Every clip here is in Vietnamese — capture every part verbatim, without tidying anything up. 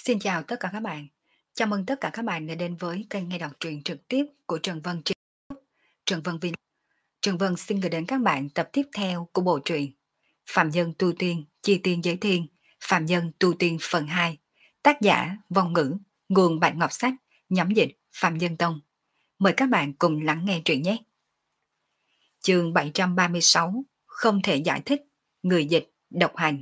Xin chào tất cả các bạn. Chào mừng tất cả các bạn đã đến với kênh nghe đọc truyện trực tiếp của Trần Vân trên Trần Vân Vin. Trần Vân xin gửi đến các bạn tập tiếp theo của bộ truyện Phạm Nhân Tu Tiên, Chi Tiên Giới Thiên, Phạm Nhân Tu Tiên phần hai. Tác giả Vong Ngữ, nguồn Bạch Ngọc Sách, nhóm dịch Phạm Nhân Tông. Mời các bạn cùng lắng nghe truyện nhé. Chương bảy trăm ba mươi sáu, không thể giải thích, người dịch độc hành.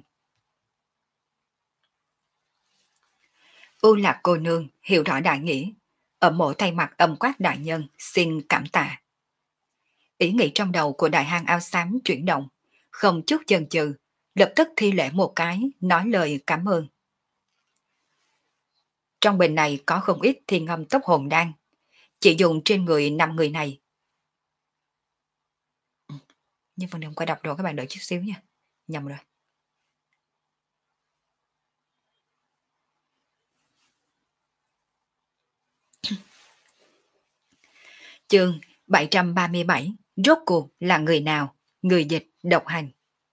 U Lạc cô nương hiểu rõ đại nghĩa, ở mộ thay mặt âm quát đại nhân xin cảm tạ. Ý nghĩ trong đầu của đại hang áo xám chuyển động, không chút chần chừ, lập tức thi lễ một cái, nói lời cảm ơn. Trong bình này có không ít thiên ngâm tốc hồn đan, chỉ dùng trên người năm người này. Nhưng phần đường qua đọc rồi các bạn đợi chút xíu nha, nhầm rồi. Chương bảy trăm ba mươi bảy, rốt cuộc là người nào, người dịch độc hành.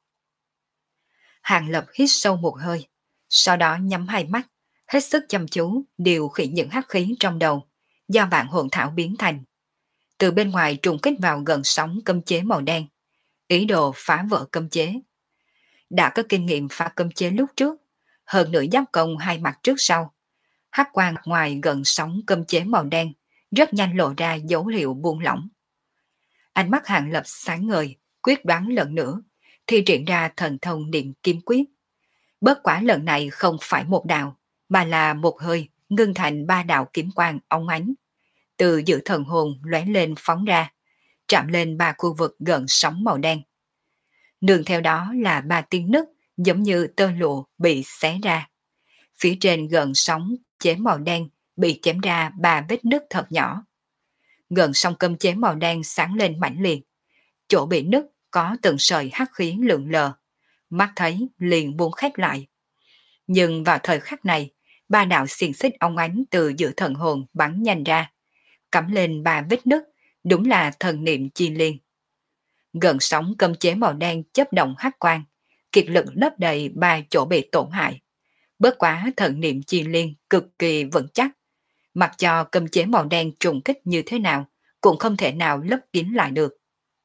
Hàng Lập hít sâu một hơi, sau đó nhắm hai mắt, hết sức chăm chú điều khiển những hắc khí trong đầu, do vạn hồn thảo biến thành. Từ bên ngoài trùng kích vào gần sóng cấm chế màu đen, ý đồ phá vỡ cấm chế. Đã có kinh nghiệm phá cấm chế lúc trước, hơn nữa giáp công hai mặt trước sau. Hắc quang ngoài gần sóng cấm chế màu đen, rất nhanh lộ ra dấu hiệu buông lỏng. Ánh mắt Hàng Lập sáng ngời, quyết đoán lần nữa, thi triển ra thần thông niệm kim quyết. Bất quả lần này không phải một đạo, mà là một hơi ngưng thành ba đạo kiếm quang óng ánh. Từ giữa thần hồn lóe lên phóng ra, chạm lên ba khu vực gần sóng màu đen. Nương theo đó là ba tiếng nứt giống như tơ lụa bị xé ra. Phía trên gần sóng chế màu đen bị chém ra ba vết nứt thật nhỏ. Gần sông cơm chế màu đen sáng lên mãnh liệt. Chỗ bị nứt có từng sợi hắc khí lượn lờ. Mắt thấy liền buông khép lại. Nhưng vào thời khắc này, ba đạo xiềng xích óng ánh từ giữa thần hồn bắn nhanh ra. Cắm lên ba vết nứt, đúng là thần niệm chi liên. Gần sóng cơm chế màu đen chớp động hắc quang, kiệt lực lấp đầy ba chỗ bị tổn hại. Bất quá thần niệm chi liên cực kỳ vững chắc. Mặc cho cơm chế màu đen trùng kích như thế nào, cũng không thể nào lấp kín lại được.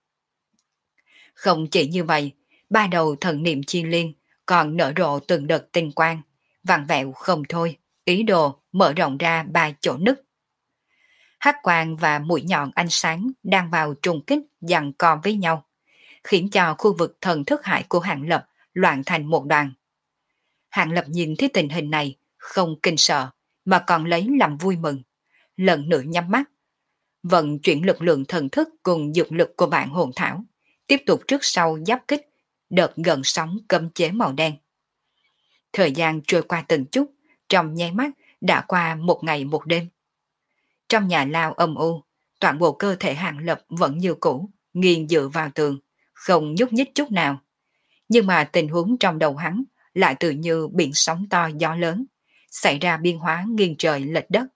Không chỉ như vậy, ba đầu thần niệm chi liên còn nở rộ từng đợt tinh quang, vặn vẹo không thôi, ý đồ mở rộng ra ba chỗ nứt. Hắc quang và mũi nhọn ánh sáng đang vào trùng kích giằng co với nhau, khiến cho khu vực thần thức hải của Hàng Lập loạn thành một đoàn. Hàng Lập nhìn thấy tình hình này, không kinh sợ, mà còn lấy làm vui mừng. Lần nữa nhắm mắt, vận chuyển lực lượng thần thức cùng dược lực của vạn hồn thảo, tiếp tục trước sau giáp kích, đợt gần sóng cấm chế màu đen. Thời gian trôi qua từng chút, trong nháy mắt đã qua một ngày một đêm. Trong nhà lao âm u, toàn bộ cơ thể Hàng Lập vẫn như cũ, nghiêng dựa vào tường, không nhúc nhích chút nào. Nhưng mà tình huống trong đầu hắn lại tự như biển sóng to gió lớn, xảy ra biến hóa nghiêng trời lệch đất.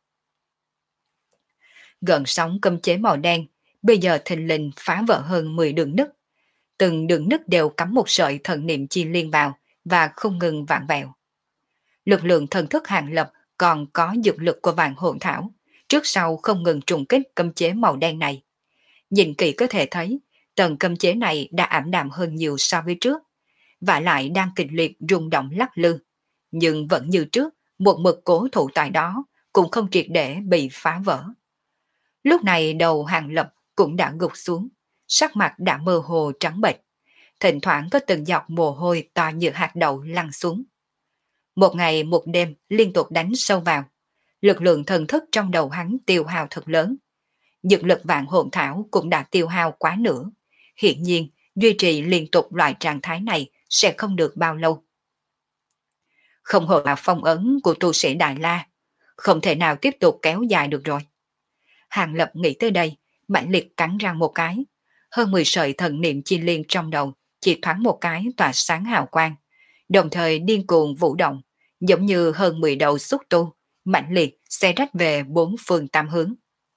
Gần sóng cấm chế màu đen, bây giờ thình lình phá vỡ hơn mười đường nứt. Từng đường nứt đều cắm một sợi thần niệm chi liên vào và không ngừng vạn vẹo. Lực lượng thần thức Hàng Lập còn có dược lực của vạn hồn thảo, trước sau không ngừng trùng kích cấm chế màu đen này. Nhìn kỹ có thể thấy, tầng cấm chế này đã ảm đạm hơn nhiều so với trước, và lại đang kịch liệt rung động lắc lư. Nhưng vẫn như trước, một mực cố thủ tại đó, cũng không triệt để bị phá vỡ. Lúc này đầu Hàng Lập cũng đã gục xuống, sắc mặt đã mơ hồ trắng bệch, thỉnh thoảng có từng giọt mồ hôi to như hạt đậu lăn xuống. Một ngày một đêm liên tục đánh sâu vào, lực lượng thần thức trong đầu hắn tiêu hao thật lớn. Dược lực vạn hồn thảo cũng đã tiêu hao quá nửa. Hiện nhiên, duy trì liên tục loại trạng thái này sẽ không được bao lâu. Không hồ là phong ấn của tu sĩ Đại La, không thể nào tiếp tục kéo dài được rồi. Hàng Lập nghĩ tới đây, mãnh liệt cắn răng một cái. Hơn mười sợi thần niệm chi liên trong đầu chỉ thoáng một cái tỏa sáng hào quang, đồng thời điên cuồng vũ động, giống như hơn mười đầu xúc tu, mãnh liệt xe rách về bốn phương tám hướng.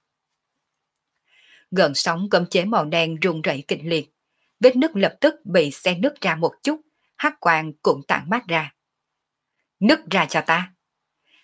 Gần sóng cấm chế màu đen rung rẩy kịch liệt, vết nứt lập tức bị xe nứt ra một chút, hắc quang cũng tản mát ra. Nứt ra cho ta!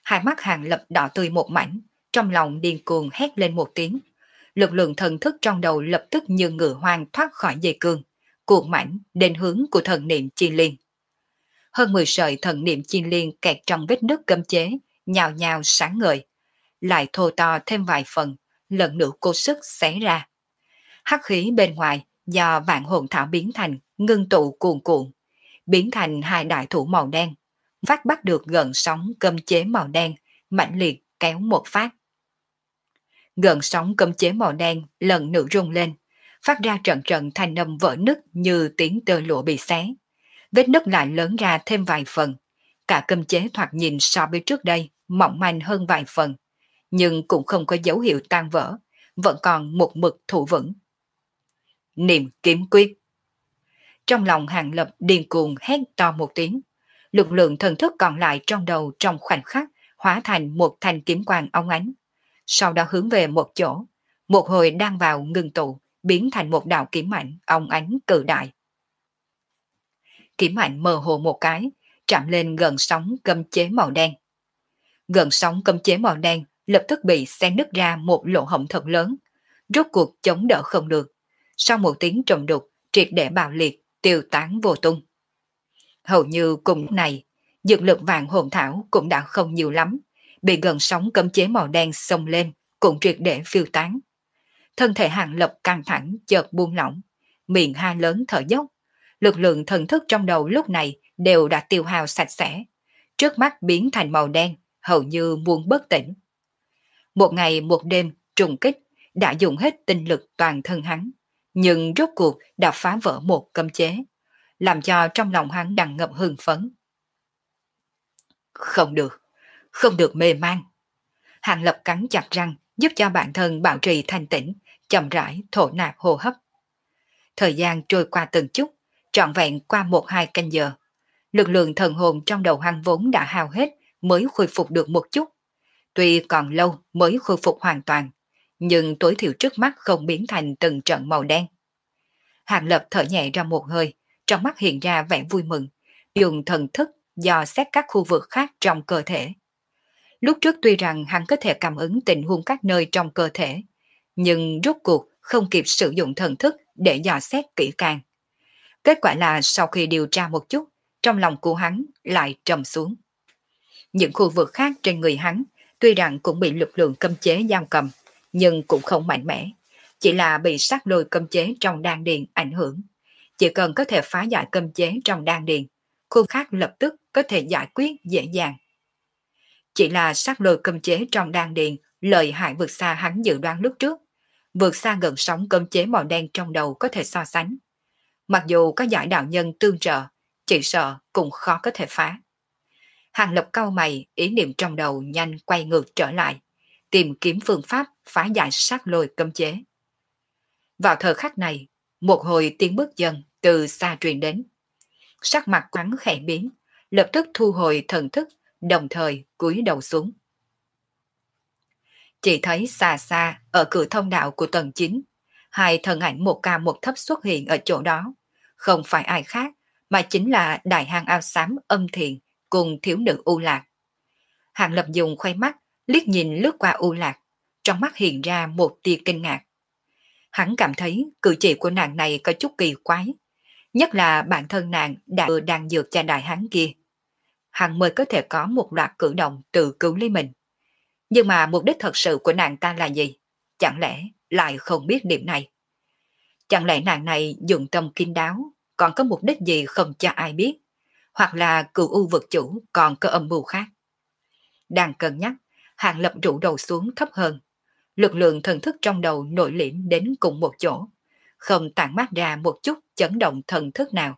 Hai mắt Hàng Lập đỏ tươi một mảnh, trong lòng điên cuồng hét lên một tiếng. Lực lượng thần thức trong đầu lập tức như ngựa hoang thoát khỏi dây cương, cuộn mảnh đến hướng của thần niệm chi liên. Hơn mười sợi thần niệm chi liên kẹt trong vết nứt cấm chế, nhào nhào sáng ngời, lại thô to thêm vài phần, lần nữa cố sức xé ra. Hắc khí bên ngoài do vạn hồn thảo biến thành ngưng tụ cuồn cuộn, biến thành hai đại thủ màu đen, phát bắt được gần sóng cấm chế màu đen, mạnh liệt kéo một phát. Gần sóng cấm chế màu đen lần nữa rung lên, phát ra trận trận thanh âm vỡ nứt như tiếng tơ lụa bị xé. Vết nứt lại lớn ra thêm vài phần, cả cấm chế thoạt nhìn so với trước đây mỏng manh hơn vài phần, nhưng cũng không có dấu hiệu tan vỡ, vẫn còn một mực thủ vững. Niệm kiếm quyết. Trong lòng Hàng Lập điên cuồng hét to một tiếng, lực lượng thần thức còn lại trong đầu trong khoảnh khắc hóa thành một thanh kiếm quang óng ánh, sau đó hướng về một chỗ, một hồi đang vào ngưng tụ, biến thành một đạo kiếm ảnh óng ánh cự đại. Kiếm ảnh mơ hồ một cái, chạm lên gần sóng cấm chế màu đen. Gần sóng cấm chế màu đen lập tức bị xé nứt ra một lỗ hổng thật lớn, rốt cuộc chống đỡ không được. Sau một tiếng trầm đục, triệt để bạo liệt, tiêu tán vô tung. Hầu như cùng lúc này, dược lực vạn hồn thảo cũng đã không nhiều lắm, bị gần sóng cấm chế màu đen xông lên, cũng triệt để phiêu tán. Thân thể Hàng Lập căng thẳng chợt buông lỏng, miệng ha lớn thở dốc. Lực lượng thần thức trong đầu lúc này đều đã tiêu hao sạch sẽ, trước mắt biến thành màu đen, hầu như muốn bất tỉnh. Một ngày một đêm trùng kích đã dùng hết tinh lực toàn thân hắn, nhưng rốt cuộc đã phá vỡ một cấm chế, làm cho trong lòng hắn đằng ngập hưng phấn. Không được, không được mê man. Hàng Lập cắn chặt răng, giúp cho bản thân bảo trì thanh tĩnh, chậm rãi thổ nạp hô hấp. Thời gian trôi qua từng chút, trọn vẹn qua một hai canh giờ. Lực lượng thần hồn trong đầu hắn vốn đã hao hết mới khôi phục được một chút. Tuy còn lâu mới khôi phục hoàn toàn, nhưng tối thiểu trước mắt không biến thành từng trận màu đen. Hàng Lập thở nhẹ ra một hơi, trong mắt hiện ra vẻ vui mừng, dùng thần thức dò xét các khu vực khác trong cơ thể. Lúc trước tuy rằng hắn có thể cảm ứng tình huống các nơi trong cơ thể, nhưng rốt cuộc không kịp sử dụng thần thức để dò xét kỹ càng. Kết quả là sau khi điều tra một chút, trong lòng của hắn lại trầm xuống. Những khu vực khác trên người hắn tuy rằng cũng bị lực lượng cấm chế giam cầm, nhưng cũng không mạnh mẽ, chỉ là bị sát lôi cấm chế trong đan điền ảnh hưởng. Chỉ cần có thể phá giải cấm chế trong đan điền, khu khác lập tức có thể giải quyết dễ dàng. Chỉ là sát lôi cấm chế trong đan điền lợi hại vượt xa hắn dự đoán lúc trước, vượt xa gần sóng cấm chế màu đen trong đầu có thể so sánh. Mặc dù có giải đạo nhân tương trợ, chỉ sợ cũng khó có thể phá. Hàng Lập cau mày, ý niệm trong đầu nhanh quay ngược trở lại, tìm kiếm phương pháp phá giải sát lôi cấm chế. Vào thời khắc này, một hồi tiếng bước chân từ xa truyền đến. Sắc mặt hắn khẽ biến, lập tức thu hồi thần thức, đồng thời cúi đầu xuống. Chỉ thấy xa xa ở cửa thông đạo của tầng chín, hai thân ảnh một cao một thấp xuất hiện ở chỗ đó. Không phải ai khác, mà chính là đại hang áo xám Âm Thiện cùng thiếu nữ U Lạc. Hàng Lập dùng khoai mắt, liếc nhìn lướt qua U Lạc, trong mắt hiện ra một tia kinh ngạc. Hắn cảm thấy cử chỉ của nàng này có chút kỳ quái, nhất là bản thân nàng đã đang dược cha đại hán kia. Hắn mới có thể có một loạt cử động tự cứu lấy mình. Nhưng mà mục đích thật sự của nàng ta là gì? Chẳng lẽ lại không biết điểm này? Chẳng lẽ nàng này dụng tâm kín đáo, còn có mục đích gì không cho ai biết? Hoặc là cựu u vực chủ còn có âm mưu khác? Đang cân nhắc, Hàng Lập rũ đầu xuống thấp hơn. Lực lượng thần thức trong đầu nội liễm đến cùng một chỗ, không tản mát ra một chút chấn động thần thức nào.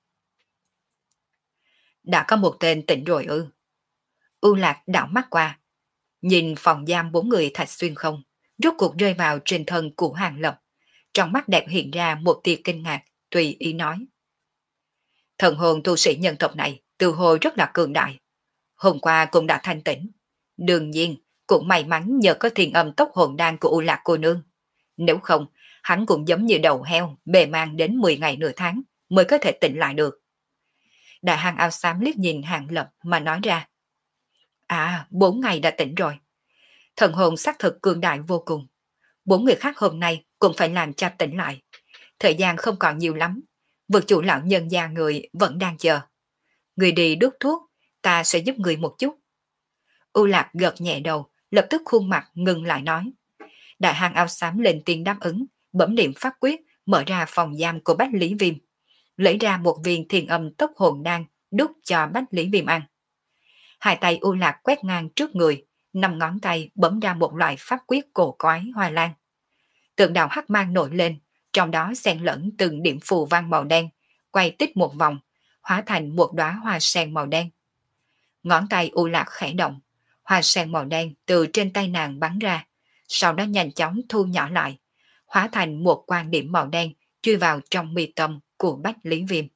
Đã có một tên tỉnh rồi ư? U Lạc đảo mắt qua, nhìn phòng giam bốn người thạch xuyên không, rốt cuộc rơi vào trên thân của Hàng Lập. Trong mắt đẹp hiện ra một tia kinh ngạc, tùy ý nói. Thần hồn tu sĩ nhân tộc này từ hồi rất là cường đại. Hôm qua cũng đã thanh tỉnh. Đương nhiên, cũng may mắn nhờ có thiền âm tốc hồn đan của U Lạc cô nương. Nếu không, hắn cũng giống như đầu heo, bề mang đến mười ngày nửa tháng mới có thể tỉnh lại được. Đại hang áo xám liếc nhìn Hàng Lập mà nói ra. À, bốn ngày đã tỉnh rồi. Thần hồn xác thực cường đại vô cùng. Bốn người khác hôm nay cũng phải làm cho tỉnh lại. Thời gian không còn nhiều lắm. Vực chủ lão nhân gia người vẫn đang chờ. Người đi đút thuốc, ta sẽ giúp người một chút. U Lạc gật nhẹ đầu, lập tức khuôn mặt ngừng lại nói. Đại hang áo xám lên tiếng đáp ứng, bấm niệm pháp quyết, mở ra phòng giam của Bách Lý Viêm. Lấy ra một viên thiền âm tốc hồn đan, đút cho Bách Lý Viêm ăn. Hai tay U Lạc quét ngang trước người, năm ngón tay bấm ra một loại pháp quyết cổ quái hoa lan. Tượng đạo hắc mang nổi lên, trong đó xen lẫn từng điểm phù văn màu đen, quay tích một vòng, hóa thành một đóa hoa sen màu đen. Ngón tay U Lạc khẽ động, hoa sen màu đen từ trên tay nàng bắn ra, sau đó nhanh chóng thu nhỏ lại, hóa thành một quan điểm màu đen chui vào trong mi tâm của Bách Lý Viêm.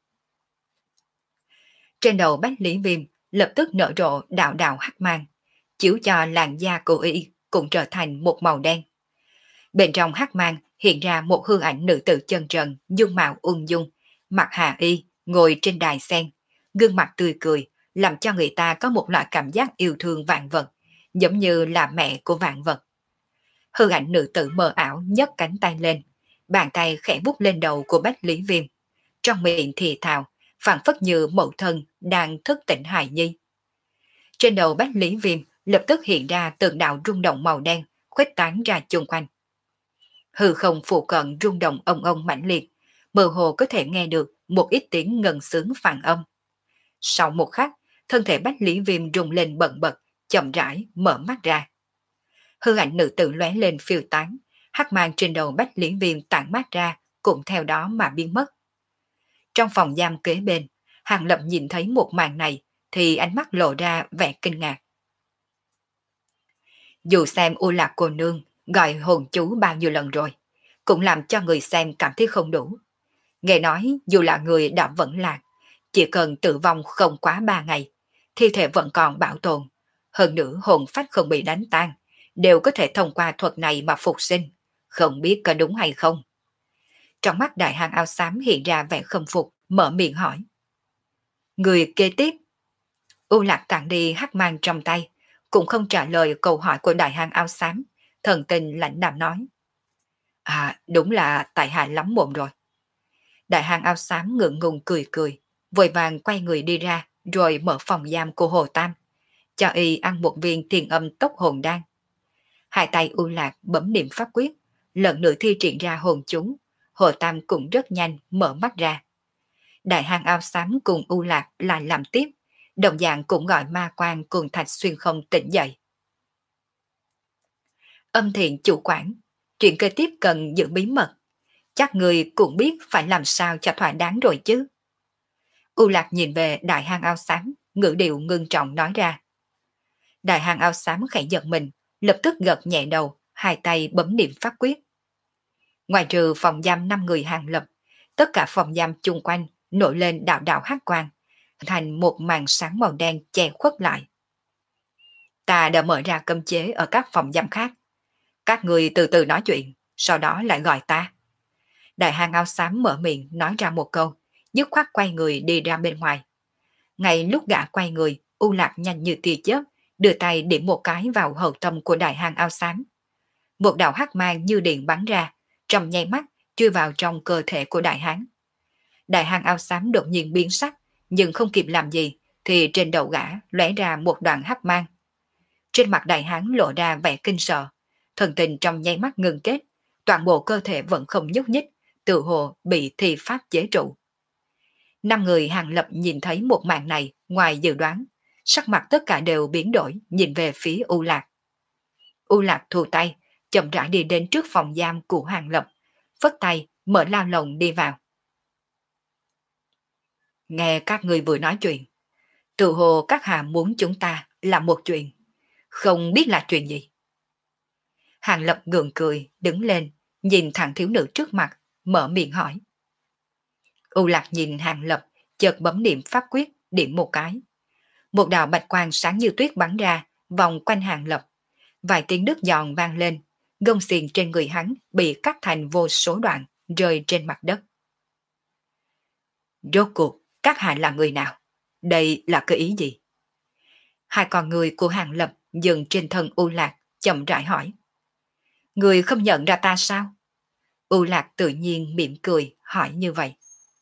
Trên đầu Bách Lý Viêm lập tức nở rộ đạo đạo hắc mang, chiếu cho làn da của y cũng trở thành một màu đen. Bên trong hắc mang hiện ra một hư ảnh nữ tử chân trần, dung mạo ung dung, mặt hạ y, ngồi trên đài sen, gương mặt tươi cười, làm cho người ta có một loại cảm giác yêu thương vạn vật, giống như là mẹ của vạn vật. Hư ảnh nữ tử mờ ảo nhấc cánh tay lên, bàn tay khẽ bút lên đầu của Bách Lý Viêm, trong miệng thì thào, phảng phất như mẫu thân đang thức tỉnh hài nhi. Trên đầu Bách Lý Viêm lập tức hiện ra từng đạo rung động màu đen, khuếch tán ra chung quanh. Hư không phụ cận rung động ông ông mãnh liệt, mơ hồ có thể nghe được một ít tiếng ngân sướng phản âm. Sau một khắc, thân thể Bách Lý Viêm rung lên bần bật, chậm rãi mở mắt ra. Hư ảnh nữ tử lóe lên phiêu tán, hắc mang trên đầu Bách Lý Viêm tản mát ra, cũng theo đó mà biến mất. Trong phòng giam kế bên, Hàng Lập nhìn thấy một màn này, thì ánh mắt lộ ra vẻ kinh ngạc. Dù xem U Lạc cô nương gọi hồn chú bao nhiêu lần rồi, cũng làm cho người xem cảm thấy không đủ. Nghe nói dù là người đã vẫn lạc, chỉ cần tử vong không quá ba ngày, thi thể vẫn còn bảo tồn. Hơn nữa hồn phách không bị đánh tan, đều có thể thông qua thuật này mà phục sinh. Không biết có đúng hay không? Trong mắt đại hang áo xám hiện ra vẻ khâm phục, mở miệng hỏi. Người kế tiếp. U Lạc tặng đi hắc mang trong tay, cũng không trả lời câu hỏi của đại hang áo xám, thần tình lãnh đạm nói. À, đúng là tại hạ lắm mồm rồi. Đại hang áo xám ngượng ngùng cười cười, vội vàng quay người đi ra, rồi mở phòng giam của Hồ Tam, cho y ăn một viên thiền âm tốc hồn đan. Hai tay U Lạc bấm niệm pháp quyết, lần nữa thi triển ra hồn chú, Hồ Tam cũng rất nhanh mở mắt ra. Đại hang áo xám cùng U Lạc lại làm tiếp, đồng dạng cũng gọi ma quan cùng Thạch Xuyên Không tỉnh dậy. Âm Thiện chủ quản, chuyện kế tiếp cần giữ bí mật. Chắc người cũng biết phải làm sao cho thỏa đáng rồi chứ. U Lạc nhìn về đại hang áo xám, ngữ điệu ngưng trọng nói ra. Đại hang áo xám khẽ giật mình, lập tức gật nhẹ đầu, hai tay bấm niệm pháp quyết. Ngoài trừ phòng giam năm người Hàng Lập, tất cả phòng giam chung quanh nổi lên đạo đạo hắc quang, thành một màn sáng màu đen che khuất lại. Ta đã mở ra cấm chế ở các phòng giam khác. Các người từ từ nói chuyện, sau đó lại gọi ta. Đại hang áo xám mở miệng nói ra một câu, dứt khoát quay người đi ra bên ngoài. Ngay lúc gã quay người, U Lạc nhanh như tia chớp, đưa tay điểm một cái vào hậu tâm của đại hang áo xám. Một đạo hắc mang như điện bắn ra, trong nháy mắt chui vào trong cơ thể của đại hán. Đại hang áo xám đột nhiên biến sắc, nhưng không kịp làm gì, thì trên đầu gã lóe ra một đoạn hắc mang. Trên mặt đại hán lộ ra vẻ kinh sợ, thần tình trong nháy mắt ngừng kết, toàn bộ cơ thể vẫn không nhúc nhích, tự hồ bị thi pháp chế trụ. Năm người Hàng Lập nhìn thấy một màn này, ngoài dự đoán, sắc mặt tất cả đều biến đổi, nhìn về phía U Lạc. U Lạc thu tay, chậm rãi đi đến trước phòng giam của Hàng Lập, phất tay mở lao lồng đi vào. Nghe các người vừa nói chuyện, tự hồ các hạ muốn chúng ta làm một chuyện, không biết là chuyện gì. Hàng Lập gượng cười, đứng lên, nhìn thằng thiếu nữ trước mặt, mở miệng hỏi. U Lạc nhìn Hàng Lập, chợt bấm niệm pháp quyết, điểm một cái. Một đạo bạch quang sáng như tuyết bắn ra, vòng quanh Hàng Lập. Vài tiếng đứt giòn vang lên, gông xiềng trên người hắn bị cắt thành vô số đoạn, rơi trên mặt đất. Rốt cuộc, các hạ là người nào? Đây là cái ý gì? Hai con người của Hàng Lập dừng trên thân U Lạc, chậm rãi hỏi. Người không nhận ra ta sao? U Lạc tự nhiên mỉm cười hỏi như vậy.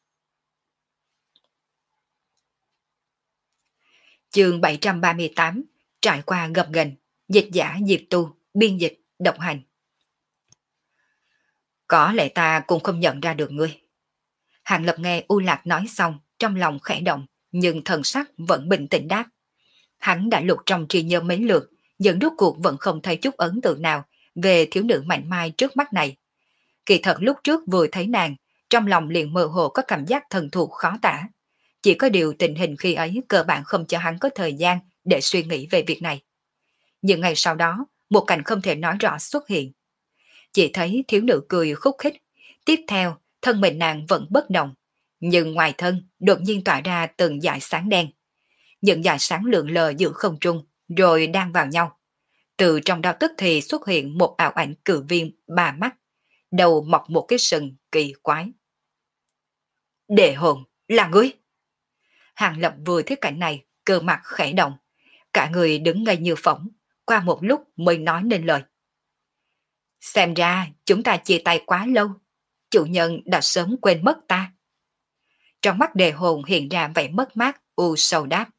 Chương bảy trăm ba mươi tám, trải qua gập ghềnh, dịch giả Diệp Tu, biên dịch, độc hành. Có lẽ ta cũng không nhận ra được ngươi. Hàng Lập nghe U Lạc nói xong, trong lòng khẽ động, nhưng thần sắc vẫn bình tĩnh đáp. Hắn đã lục trong trí nhớ mấy lượt, nhưng rốt cuộc vẫn không thấy chút ấn tượng nào về thiếu nữ mạnh mai trước mắt này. Kỳ thật lúc trước vừa thấy nàng, trong lòng liền mơ hồ có cảm giác thần thuộc khó tả. Chỉ có điều tình hình khi ấy cơ bản không cho hắn có thời gian để suy nghĩ về việc này. Nhưng ngày sau đó, một cảnh không thể nói rõ xuất hiện. Chỉ thấy thiếu nữ cười khúc khích. Tiếp theo, thân mình nàng vẫn bất động. Nhưng ngoài thân, đột nhiên tỏa ra từng dải sáng đen. Những dải sáng lượn lờ giữa không trung, rồi đang vào nhau. Từ trong đó tức thì xuất hiện một ảo ảnh cự viên ba mắt. Đầu mọc một cái sừng kỳ quái. Đệ hồn, là ngươi! Hàng Lập vừa thấy cảnh này, cơ mặt khẽ động. Cả người đứng ngây như phỏng, qua một lúc mới nói nên lời. Xem ra chúng ta chia tay quá lâu, chủ nhân đã sớm quên mất ta. Trong mắt Đề hồn hiện ra vẻ mất mát, u sầu đáp.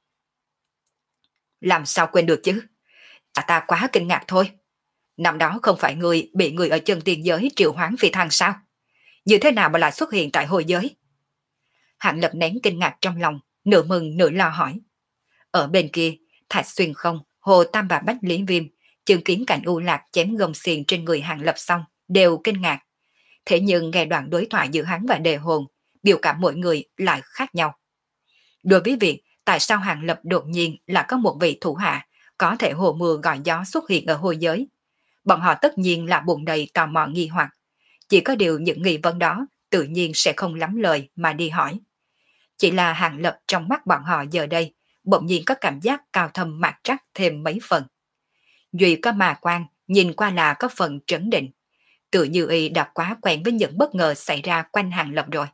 Làm sao quên được chứ? Ta ta quá kinh ngạc thôi. Năm đó không phải người bị người ở chân tiên giới triệu hoán phi thăng sao? Như thế nào mà lại xuất hiện tại hồi giới? Hạng Lập nén kinh ngạc trong lòng, nửa mừng nửa lo hỏi. Ở bên kia, Thạch Xuyên Không, Hồ Tam và Bách Lý Viêm, chứng kiến cảnh U Lạc chém gông xiềng trên người Hạng Lập xong, đều kinh ngạc. Thế nhưng nghe đoạn đối thoại giữa hắn và Đề hồn, biểu cảm mỗi người lại khác nhau. Đối với việc tại sao Hạng Lập đột nhiên là có một vị thủ hạ có thể hồ mưa gọi gió xuất hiện ở hồi giới, bọn họ tất nhiên là bụng đầy tò mò nghi hoặc. Chỉ có điều những nghi vấn đó tự nhiên sẽ không lắm lời mà đi hỏi. Chỉ là Hạng Lập trong mắt bọn họ giờ đây bỗng nhiên có cảm giác cao thâm mạc trắc thêm mấy phần. Duy có mà quan, nhìn qua là có phần trấn định. Tự như y đã quá quen với những bất ngờ xảy ra quanh Hàng Lập rồi.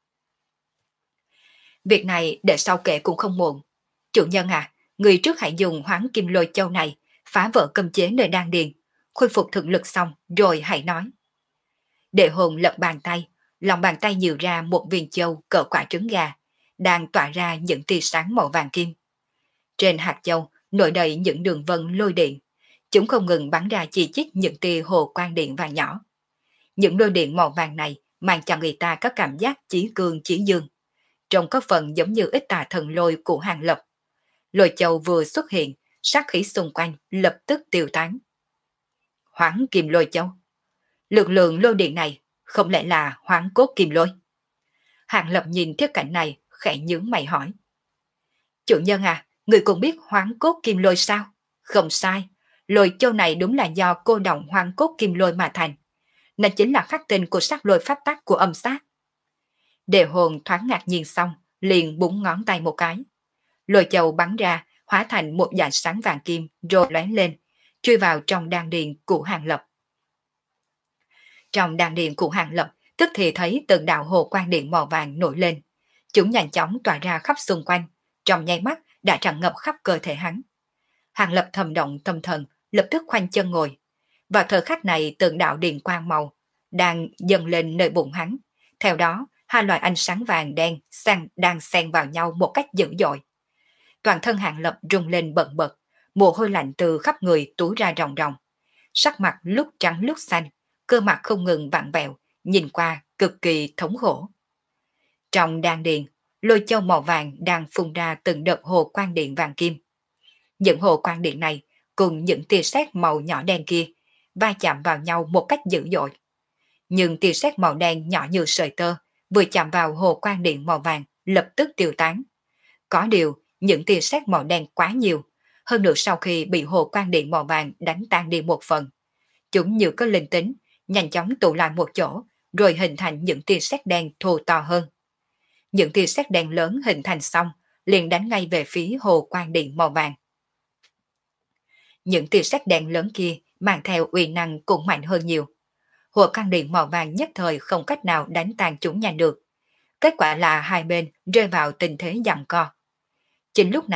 Việc này để sau kể cũng không muộn. Chủ nhân à, người trước hãy dùng Hoán Kim Lôi Châu này phá vỡ cấm chế nơi đan điền, khôi phục thực lực xong rồi hãy nói. Đệ hồn lật bàn tay, lòng bàn tay nhiều ra một viên châu cỡ quả trứng gà, đang tỏa ra những tia sáng màu vàng kim. Trên hạt châu nổi đầy những đường vân lôi điện, chúng không ngừng bắn ra chi chít những tia hồ quang điện vàng nhỏ. Những lôi điện màu vàng này mang cho người ta có cảm giác chí cương chí dương, trông có phần giống như ít tà thần lôi của Hàng Lập. Lôi châu vừa xuất hiện, sát khí xung quanh lập tức tiêu tán. Hoán Kim Lôi Châu, lực lượng lôi điện này không lẽ là Hoán Cốt Kim Lôi? Hàng Lập nhìn thiết cảnh này khẽ nhướng mày hỏi. Chủ nhân à, người cũng biết Hoán Cốt Kim Lôi sao? Không sai, lôi châu này đúng là do cô đồng Hoán Cốt Kim Lôi mà thành. Nó chính là khắc tinh của sắc lôi pháp tắc của âm sát. Đề hồn thoáng ngạc nhiên xong, liền búng ngón tay một cái. Lôi châu bắn ra, hóa thành một dải sáng vàng kim rồi lóe lên, chui vào trong đan điền của Hàng Lập. Trong đan điền của Hàng Lập, tức thì thấy từng đạo hồ quang điện màu vàng nổi lên. Chúng nhanh chóng tỏa ra khắp xung quanh, trong nháy mắt đã tràn ngập khắp cơ thể hắn. Hàng Lập thầm động tâm thần, lập tức khoanh chân ngồi. Vào thời khắc này từng đạo điện quang màu đang dâng lên nơi bụng hắn. Theo đó, hai loại ánh sáng vàng đen sang đang xen vào nhau một cách dữ dội. Toàn thân Hàng Lập rung lên bần bật, mồ hôi lạnh từ khắp người túa ra ròng ròng. Sắc mặt lúc trắng lúc xanh, cơ mặt không ngừng vặn vẹo, nhìn qua cực kỳ thống khổ. Trong đan điền, lôi châu màu vàng đang phun ra từng đợt hồ quang điện vàng kim. Những hồ quang điện này cùng những tia sét màu nhỏ đen kia va chạm vào nhau một cách dữ dội. Nhưng tia sét màu đen nhỏ như sợi tơ vừa chạm vào hồ quang điện màu vàng lập tức tiêu tán. Có điều, những tia sét màu đen quá nhiều, hơn nữa sau khi bị hồ quang điện màu vàng đánh tan đi một phần, chúng như có linh tính, nhanh chóng tụ lại một chỗ, rồi hình thành những tia sét đen thô to hơn. Những tia sét đen lớn hình thành xong, liền đánh ngay về phía hồ quang điện màu vàng. Những tia sét đen lớn kia mang theo uy năng cũng mạnh hơn nhiều. Hồ quang điện màu vàng nhất thời không cách nào đánh tan chúng nhanh được. Kết quả là hai bên rơi vào tình thế giằng co. Chính lúc này,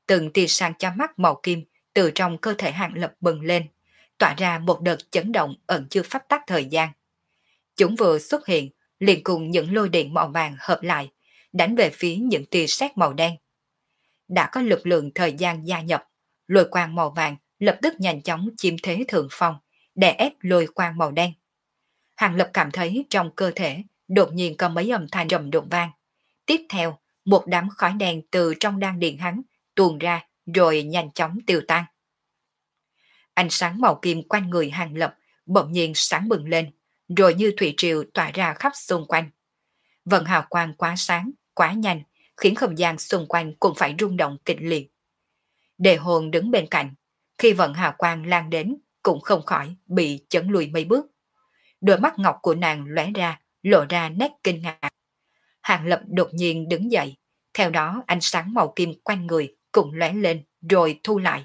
từng tia sáng chói mắt màu kim từ trong cơ thể Hàng Lập bừng lên, tỏa ra một đợt chấn động ẩn chứa pháp tắc thời gian. Chúng vừa xuất hiện, liền cùng những lôi điện màu vàng hợp lại, đánh về phía những tia sét màu đen. Đã có lực lượng thời gian gia nhập, lôi quang màu vàng lập tức nhanh chóng chiếm thế thượng phong, đè ép lôi quang màu đen. Hàng Lập cảm thấy trong cơ thể đột nhiên có mấy âm thanh rầm đụng vang. Tiếp theo, một đám khói đen từ trong đan điện hắn tuôn ra rồi nhanh chóng tiêu tan. Ánh sáng màu kim quanh người Hàng Lập bỗng nhiên sáng bừng lên, rồi như thủy triều tỏa ra khắp xung quanh. Vận hào quang quá sáng, quá nhanh, khiến không gian xung quanh cũng phải rung động kịch liệt. Đề hồn đứng bên cạnh, khi vận hào quang lan đến cũng không khỏi bị chấn lùi mấy bước. Đôi mắt ngọc của nàng lóe ra, lộ ra nét kinh ngạc. Hàng Lập đột nhiên đứng dậy, theo đó ánh sáng màu kim quanh người cũng lóe lên rồi thu lại.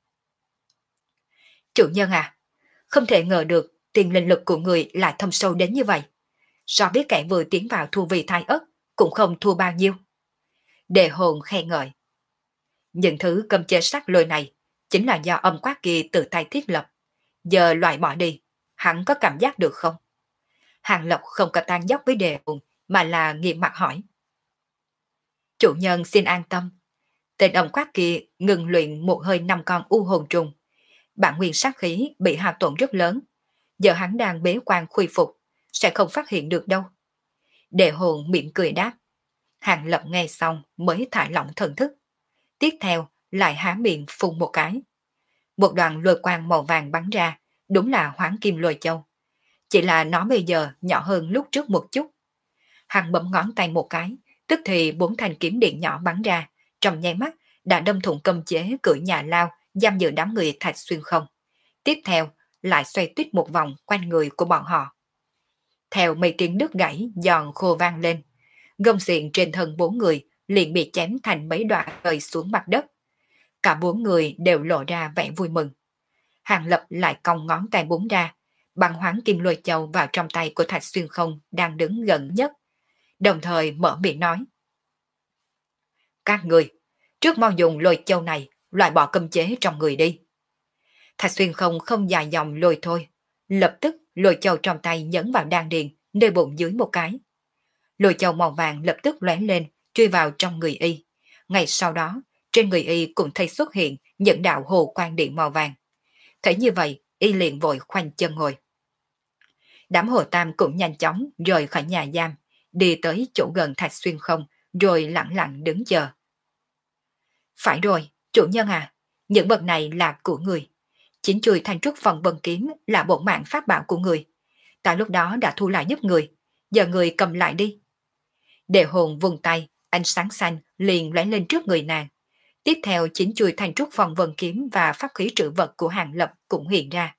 Chủ nhân à, không thể ngờ được tiền linh lực của người lại thâm sâu đến như vậy. So biết kẻ vừa tiến vào thu vi thai ất cũng không thua bao nhiêu. Đề hồn khen ngợi. Những thứ cầm chế sắc lôi này chính là do âm quát kia tự tay thiết lập. Giờ loại bỏ đi, hắn có cảm giác được không? Hàng Lập không có tan dốc với đề hồn mà là nghiêm mặt hỏi. Chủ nhân xin an tâm. Tên âm quát kia ngừng luyện một hơi năm con u hồn trùng. Bản nguyên sát khí bị hao tổn rất lớn. Giờ hắn đang bế quan khôi phục, sẽ không phát hiện được đâu. Đề hồn miệng cười đáp. Hàng Lập nghe xong mới thả lỏng thần thức. Tiếp theo lại há miệng phun một cái. Một đoàn lôi quang màu vàng bắn ra, đúng là Hoán Kim Lôi Châu. Chỉ là nó bây giờ nhỏ hơn lúc trước một chút. Hắn bấm ngón tay một cái, tức thì bốn thanh kiếm điện nhỏ bắn ra, trong nháy mắt đã đâm thủng cấm chế cửa nhà lao giam giữ đám người Thạch Xuyên không. Tiếp theo lại xoay tuyết một vòng quanh người của bọn họ. Theo mấy tiếng đứt gãy giòn khô vang lên, gông xiềng trên thân bốn người liền bị chém thành mấy đoạn rơi xuống mặt đất. Cả bốn người đều lộ ra vẻ vui mừng. Hàng Lập lại cong ngón tay búng ra, bằng Hoán Kim Lôi Châu vào trong tay của Thạch Xuyên không đang đứng gần nhất, đồng thời mở miệng nói. Các người, trước mau dùng lôi châu này loại bỏ cấm chế trong người đi. Thạch Xuyên không không dài dòng lôi thôi, lập tức lôi châu trong tay nhấn vào đan điền nơi bụng dưới một cái. Lôi châu màu vàng lập tức lóe lên truy vào trong người y. Ngay sau đó trên người y cũng thấy xuất hiện những đạo hồ quang điện màu vàng. Thấy như vậy y liền vội khoanh chân ngồi. Đám hồ tam cũng nhanh chóng rời khỏi nhà giam, đi tới chỗ gần Thạch Xuyên không rồi lặng lặng đứng chờ. Phải rồi, chủ nhân à, những vật này là của người. Chính chùi thanh trúc phần vân kiếm là bộ mạng pháp bảo của người. Ta lúc đó đã thu lại giúp người, giờ người cầm lại đi. Đề hồn vùng tay, ánh sáng xanh liền lóe lên trước người nàng. Tiếp theo chính chùi thanh trúc phần vân kiếm và pháp khí trữ vật của Hàng Lập cũng hiện ra.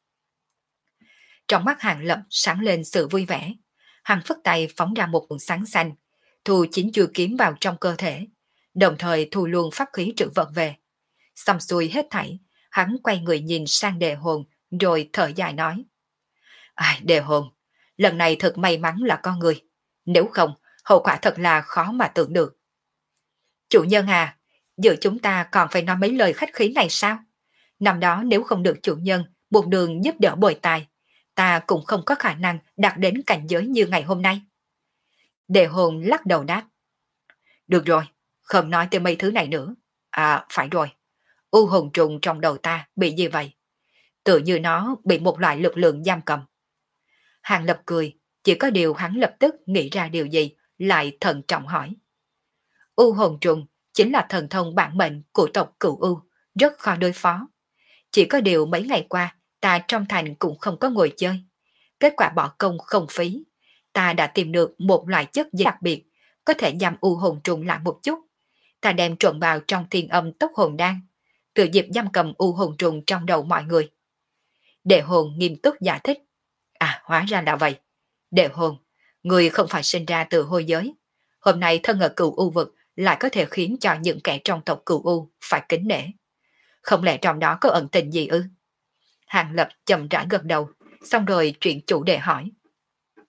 Trong mắt Hàng Lập sáng lên sự vui vẻ. Hắn phất tay phóng ra một nguồn sáng xanh, thu chính chùi kiếm vào trong cơ thể, đồng thời thu luôn pháp khí trữ vật về. Xong xuôi hết thảy, hắn quay người nhìn sang đề hồn rồi thở dài nói. Ai, đề hồn, lần này thật may mắn là con người, nếu không hậu quả thật là khó mà tưởng được. Chủ nhân à, giờ chúng ta còn phải nói mấy lời khách khí này sao? Năm đó nếu không được chủ nhân một đường giúp đỡ bồi tài, ta cũng không có khả năng đạt đến cảnh giới như ngày hôm nay. Đề hồn lắc đầu đáp. Được rồi, không nói tới mấy thứ này nữa. À, phải rồi, u hồn trùng trong đầu ta bị gì vậy? Tự như nó bị một loại lực lượng giam cầm. Hàng Lập cười, chỉ có điều hắn lập tức nghĩ ra điều gì, lại thận trọng hỏi. U hồn trùng chính là thần thông bản mệnh của tộc Cửu U, rất khó đối phó. Chỉ có điều mấy ngày qua, ta trong thành cũng không có ngồi chơi. Kết quả bỏ công không phí. Ta đã tìm được một loại chất đặc biệt, có thể giam u hồn trùng lại một chút. Ta đem trộn vào trong thiên âm tốc hồn đan, tự dịp giam cầm u hồn trùng trong đầu mọi người. Đệ hồn nghiêm túc giải thích. À, hóa ra là vậy. Đệ hồn, người không phải sinh ra từ hôi giới. Hôm nay thân ở Cửu U vực lại có thể khiến cho những kẻ trong tộc Cửu U phải kính nể. Không lẽ trong đó có ẩn tình gì ư? Hàng Lập chậm rãi gật đầu, xong rồi chuyện chủ đề hỏi.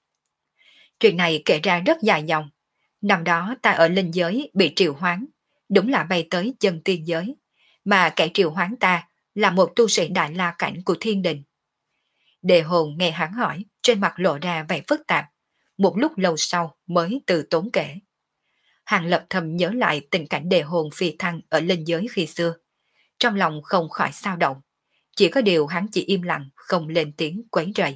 Chuyện này kể ra rất dài dòng. Năm đó ta ở linh giới bị triệu hoán, đúng là bay tới chân tiên giới, mà kẻ triệu hoán ta là một tu sĩ đại la cảnh của thiên đình. Đề hồn nghe hắn hỏi, trên mặt lộ ra vẻ phức tạp, một lúc lâu sau mới từ tốn kể. Hàng Lập thầm nhớ lại tình cảnh đề hồn phi thăng ở linh giới khi xưa, trong lòng không khỏi xao động, chỉ có điều hắn chỉ im lặng không lên tiếng quấy rầy.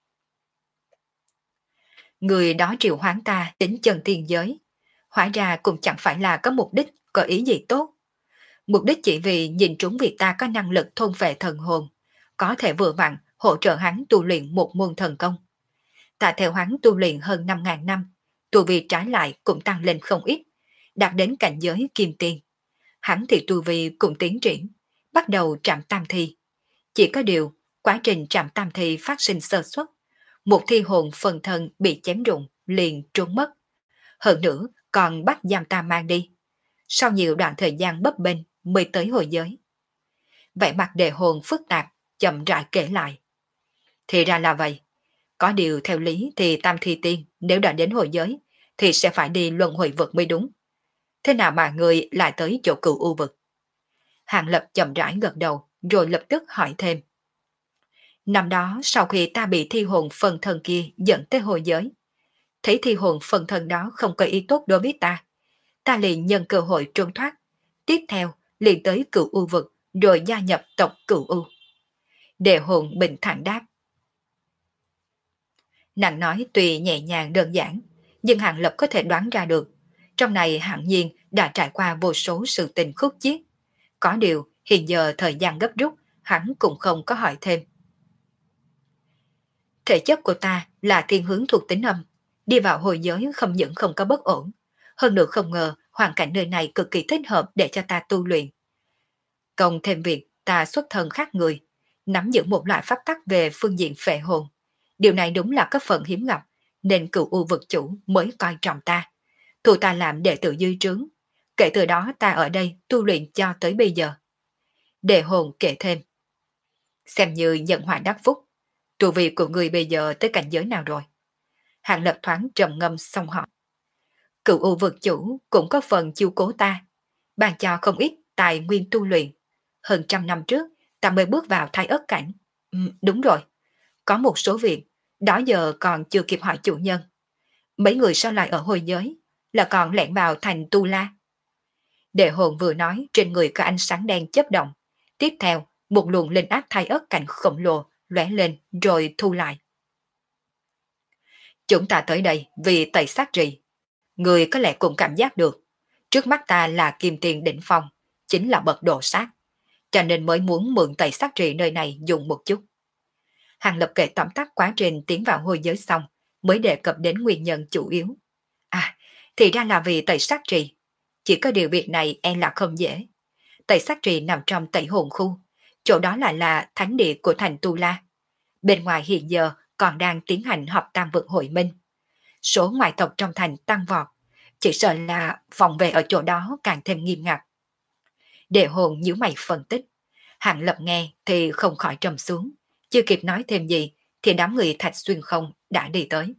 Người đó triệu hoán ta đến chân tiên giới, hóa ra cũng chẳng phải là có mục đích, có ý gì tốt. Mục đích chỉ vì nhìn trúng việc ta có năng lực thôn phệ thần hồn, có thể vừa vặn hỗ trợ hắn tu luyện một môn thần công. Ta theo hắn tu luyện hơn năm ngàn năm, tu vi trái lại cũng tăng lên không ít, đạt đến cảnh giới kim tiên. Hắn thì tu vi cũng tiến triển, bắt đầu trạm tam thi. Chỉ có điều, quá trình trạm tam thi phát sinh sơ suất, một thi hồn phần thân bị chém rụng liền trốn mất. Hơn nữa còn bắt giam ta mang đi. Sau nhiều đoạn thời gian bấp bênh mới tới hồi giới. Vậy mặt đề hồn phức tạp, chậm rãi kể lại. Thì ra là vậy. Có điều theo lý thì tam thi tiên nếu đã đến hồi giới thì sẽ phải đi luân hồi vực mới đúng. Thế nào mà người lại tới chỗ cựu u vực? Hàng Lập chậm rãi gật đầu rồi lập tức hỏi thêm. Năm đó sau khi ta bị thi hồn phần thân kia dẫn tới hồi giới, thấy thi hồn phần thân đó không có ý tốt đối với ta, ta liền nhân cơ hội trốn thoát. Tiếp theo liền tới cựu u vực rồi gia nhập tộc cựu u. Đề hồn bình thản đáp. Nàng nói tuy nhẹ nhàng đơn giản, nhưng Hàng Lập có thể đoán ra được. Trong này hẳn nhiên đã trải qua vô số sự tình khúc chiết. Có điều hiện giờ thời gian gấp rút, hắn cũng không có hỏi thêm. Thể chất của ta là thiên hướng thuộc tính âm, đi vào hồi giới không những không có bất ổn, hơn nữa không ngờ hoàn cảnh nơi này cực kỳ thích hợp để cho ta tu luyện. Cộng thêm việc ta xuất thân khác người, nắm giữ một loại pháp tắc về phương diện phệ hồn. Điều này đúng là có phần hiếm gặp, nên cựu u vực chủ mới coi trọng ta. Thu ta làm đệ tử dưới trướng. Kể từ đó ta ở đây tu luyện cho tới bây giờ. Đề hồn kể thêm. Xem như nhận họa đắc phúc. Tu vi của người bây giờ tới cảnh giới nào rồi? Hàng Lập thoáng trầm ngâm xong hỏi. Cựu u vực chủ cũng có phần chiêu cố ta, ban cho không ít tài nguyên tu luyện. Hơn trăm năm trước ta mới bước vào thai ất cảnh. Ừ, đúng rồi, có một số việc đó giờ còn chưa kịp hỏi chủ nhân. Mấy người sao lại ở hồi giới, là còn lẻn vào thành tu la? Đệ hồn vừa nói trên người có ánh sáng đen chớp động. Tiếp theo một luồng linh áp thai ất cảnh khổng lồ lóe lên rồi thu lại. Chúng ta tới đây vì tẩy sát trì. Người có lẽ cũng cảm giác được, trước mắt ta là kim tiền đỉnh phong, chính là bậc độ sát, cho nên mới muốn mượn tẩy sát trì nơi này dùng một chút. Hàng Lập kể tóm tắt quá trình tiến vào hồi giới xong, mới đề cập đến nguyên nhân chủ yếu. À, thì ra là vì tẩy sát trì. Chỉ có điều việc này e là không dễ. Tẩy sát trì nằm trong tẩy hồn khu, chỗ đó lại là thánh địa của thành Tu La. Bên ngoài hiện giờ còn đang tiến hành họp tam vực hội minh. Số ngoại tộc trong thành tăng vọt, chỉ sợ là phòng vệ ở chỗ đó càng thêm nghiêm ngặt. Đệ hồn nhíu mày phân tích. Hàng Lập nghe thì không khỏi trầm xuống, chưa kịp nói thêm gì thì đám người Thạch Xuyên Không đã đi tới.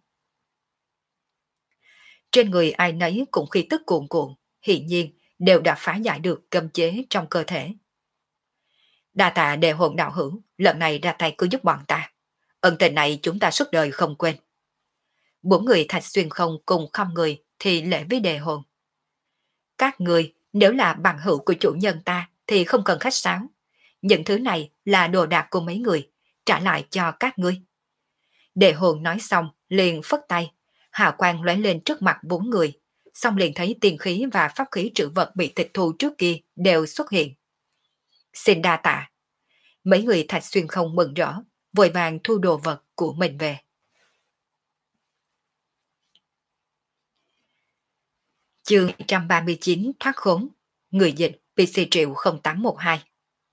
Trên người ai nấy cũng khí tức cuồn cuộn, hiển nhiên đều đã phá giải được cấm chế trong cơ thể. Đa tạ đệ hồn đạo hữu, lần này ra tay cứ giúp bọn ta. Ân tình này chúng ta suốt đời không quên. Bốn người Thạch Xuyên Không cùng không người thì lễ với đề hồn. Các người nếu là bằng hữu của chủ nhân ta thì không cần khách sáo. Những thứ này là đồ đạc của mấy người, trả lại cho các ngươi. Đề hồn nói xong liền phất tay, hào quang lóe lên trước mặt bốn người, xong liền thấy tiền khí và pháp khí trữ vật bị tịch thu trước kia đều xuất hiện. Xin đa tạ. Mấy người Thạch Xuyên Không mừng rỡ, vội vàng thu đồ vật của mình về. Chương hai trăm ba mươi chín thoát khốn. Người dịch pê xê Triệu không tám một hai.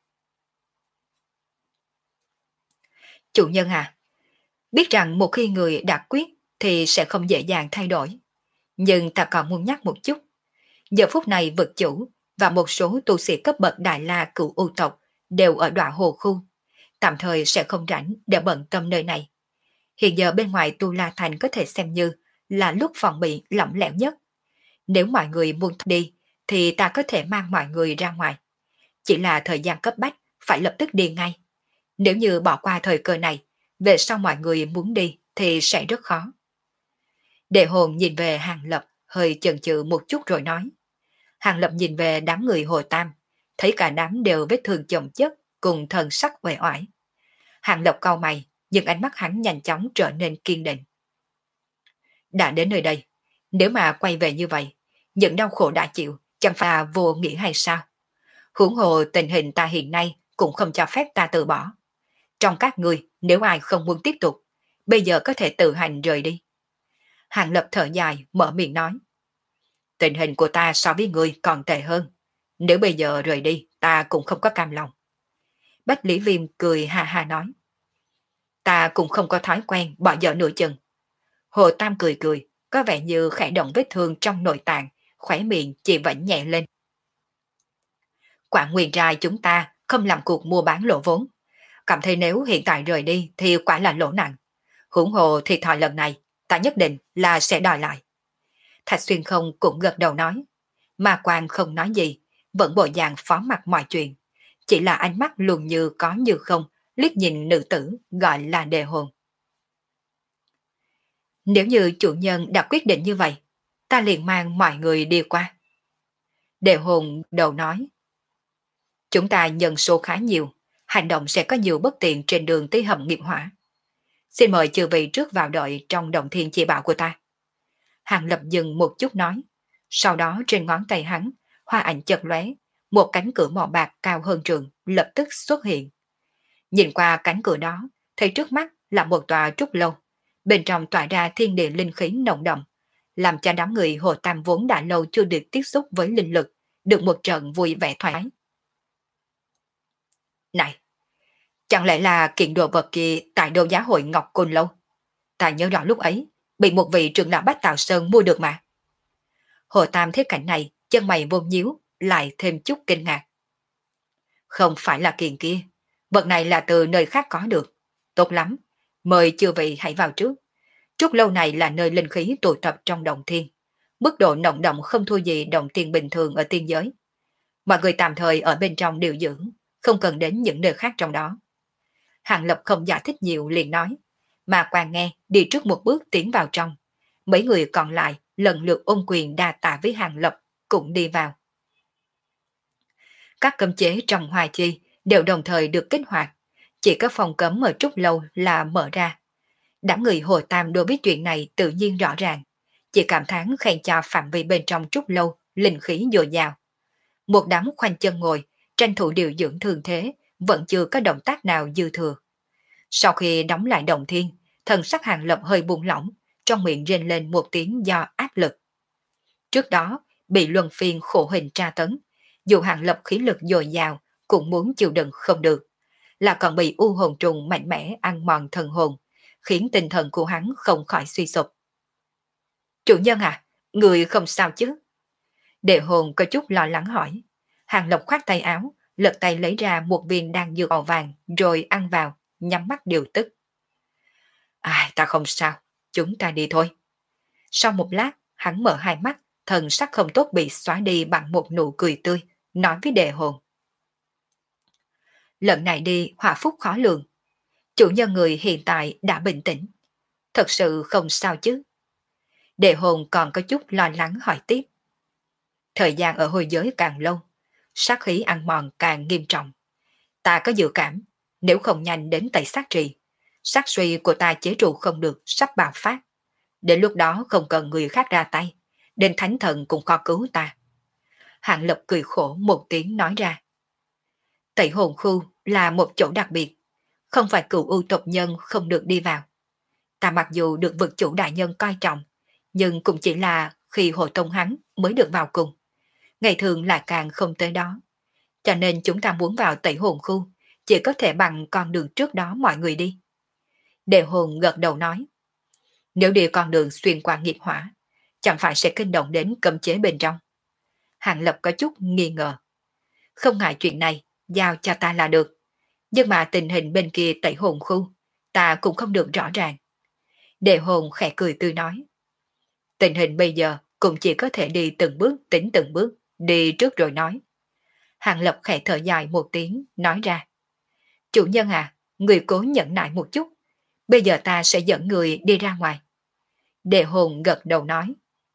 Chủ nhân à, biết rằng một khi người đã quyết thì sẽ không dễ dàng thay đổi. Nhưng ta còn muốn nhắc một chút. Giờ phút này vực chủ và một số tu sĩ cấp bậc Đại La cựu u tộc đều ở đọa hồ khu. Tạm thời sẽ không rảnh để bận tâm nơi này. Hiện giờ bên ngoài Tu La Thành có thể xem như là lúc phòng bị lỏng lẻo nhất. Nếu mọi người muốn đi thì ta có thể mang mọi người ra ngoài. Chỉ là thời gian cấp bách, phải lập tức đi ngay. Nếu như bỏ qua thời cơ này, về sau mọi người muốn đi thì sẽ rất khó. Đệ hồn nhìn về Hàng Lập, hơi chần chừ một chút rồi nói. Hàng Lập nhìn về đám người Hồ Tam, thấy cả đám đều vết thương chồng chất, cùng thần sắc uể oải. Hàng Lập cau mày, nhưng ánh mắt hắn nhanh chóng trở nên kiên định. Đã đến nơi đây, nếu mà quay về như vậy, những đau khổ đã chịu, chẳng phải là vô nghĩa hay sao? Huống hồ tình hình ta hiện nay cũng không cho phép ta từ bỏ. Trong các người, nếu ai không muốn tiếp tục, bây giờ có thể tự hành rời đi. Hàng Lập thở dài, mở miệng nói. Tình hình của ta so với người còn tệ hơn. Nếu bây giờ rời đi, ta cũng không có cam lòng. Bách Lý Viêm cười ha ha nói. Ta cũng không có thói quen bỏ dở nửa chừng. Hồ Tam cười cười, có vẻ như khẽ động vết thương trong nội tạng, khỏe miệng chỉ vẫn nhẹ lên. Quảng Nguyên Trai chúng ta không làm cuộc mua bán lỗ vốn. Cảm thấy nếu hiện tại rời đi thì quả là lỗ nặng. Huống hồ thiệt thòi lần này, ta nhất định là sẽ đòi lại. Thạch Xuyên Không cũng gật đầu nói. Mà Quang không nói gì, vẫn bộ dạng phó mặc mọi chuyện. Chỉ là ánh mắt luôn như có như không, liếc nhìn nữ tử gọi là Đề Hồn. Nếu như chủ nhân đã quyết định như vậy, ta liền mang mọi người đi qua. Đề Hồn đầu nói. Chúng ta nhân số khá nhiều, hành động sẽ có nhiều bất tiện trên đường tới hầm nghiệp hỏa. Xin mời chư vị trước vào đợi trong động thiên chỉ bảo của ta. Hàng Lập dừng một chút nói, sau đó trên ngón tay hắn, hoa ảnh chợt lóe, một cánh cửa màu bạc cao hơn trường lập tức xuất hiện. Nhìn qua cánh cửa đó, thấy trước mắt là một tòa trúc lâu, bên trong tỏa ra thiên địa linh khí nồng đậm, làm cho đám người Hồ Tam vốn đã lâu chưa được tiếp xúc với linh lực, được một trận vui vẻ thoải mái. Này, chẳng lẽ là kiện đồ vật kia tại đấu giá hội Ngọc Côn Lâu? Ta nhớ rõ lúc ấy, bị một vị trưởng lão Bách Tào Sơn mua được mà. Hồ Tam thấy cảnh này, chân mày vô nhíu, lại thêm chút kinh ngạc. Không phải là kiện kia, vật này là từ nơi khác có được. Tốt lắm, mời chư vị hãy vào trước. Trúc lâu này là nơi linh khí tụ tập trong động thiên. Mức độ nồng đậm không thua gì động thiên bình thường ở tiên giới. Mọi người tạm thời ở bên trong điều dưỡng, không cần đến những nơi khác trong đó. Hàng Lập không giải thích nhiều liền nói, mà Quang nghe đi trước một bước tiến vào trong. Mấy người còn lại lần lượt ôm quyền đa tạ với Hàng Lập cũng đi vào. Các cấm chế trong Hoa Chi đều đồng thời được kích hoạt, chỉ có phòng cấm ở Trúc lâu là mở ra. Đám người Hồ Tam đối với chuyện này tự nhiên rõ ràng, chỉ cảm thán khen cho phạm vi bên trong Trúc lâu linh khí dồi dào. Một đám khoanh chân ngồi, tranh thủ điều dưỡng thường thế, vẫn chưa có động tác nào dư thừa. Sau khi đóng lại động thiên, thần sắc Hàng Lập hơi buông lỏng, trong miệng rên lên một tiếng do áp lực. Trước đó, bị luân phiên khổ hình tra tấn, dù Hàng Lập khí lực dồi dào, cũng muốn chịu đựng không được, là còn bị u hồn trùng mạnh mẽ ăn mòn thần hồn, khiến tinh thần của hắn không khỏi suy sụp. Chủ nhân à, người không sao chứ? Đệ hồn có chút lo lắng hỏi. Hàng Lập khoát tay áo, lật tay lấy ra một viên đan dược màu vàng rồi ăn vào, nhắm mắt điều tức. Ai, ta không sao, chúng ta đi thôi. Sau một lát, hắn mở hai mắt, thần sắc không tốt bị xóa đi bằng một nụ cười tươi, nói với đệ hồn. Lần này đi họa phúc khó lường. Chủ nhân người hiện tại đã bình tĩnh. Thật sự không sao chứ? Đệ hồn còn có chút lo lắng hỏi tiếp. Thời gian ở hồi giới càng lâu, sát khí ăn mòn càng nghiêm trọng. Ta có dự cảm, nếu không nhanh đến tẩy sát trì, sát suy của ta chế trụ không được sắp bạo phát. Đến lúc đó không cần người khác ra tay, đến thánh thần cũng khó cứu ta. Hàng Lập cười khổ một tiếng nói ra. Tẩy hồn khu là một chỗ đặc biệt, không phải cựu ưu tộc nhân không được đi vào. Ta mặc dù được vực chủ đại nhân coi trọng, nhưng cũng chỉ là khi hội tông hắn mới được vào cùng. Ngày thường lại càng không tới đó. Cho nên chúng ta muốn vào tẩy hồn khu, chỉ có thể bằng con đường trước đó mọi người đi. Đệ hồn gật đầu nói. Nếu đi con đường xuyên qua nghiệp hỏa, chẳng phải sẽ kinh động đến cấm chế bên trong. Hàng Lập có chút nghi ngờ. Không ngại chuyện này, giao cho ta là được. Nhưng mà tình hình bên kia tẩy hồn khu, ta cũng không được rõ ràng. Đệ hồn khẽ cười tươi nói. Tình hình bây giờ cũng chỉ có thể đi từng bước tính từng bước. đi trước rồi nói. Hàng Lập khẽ thở dài một tiếng, nói ra. Chủ nhân à, người cố nhẫn nại một chút. Bây giờ ta sẽ dẫn người đi ra ngoài. Đề hồn gật đầu nói.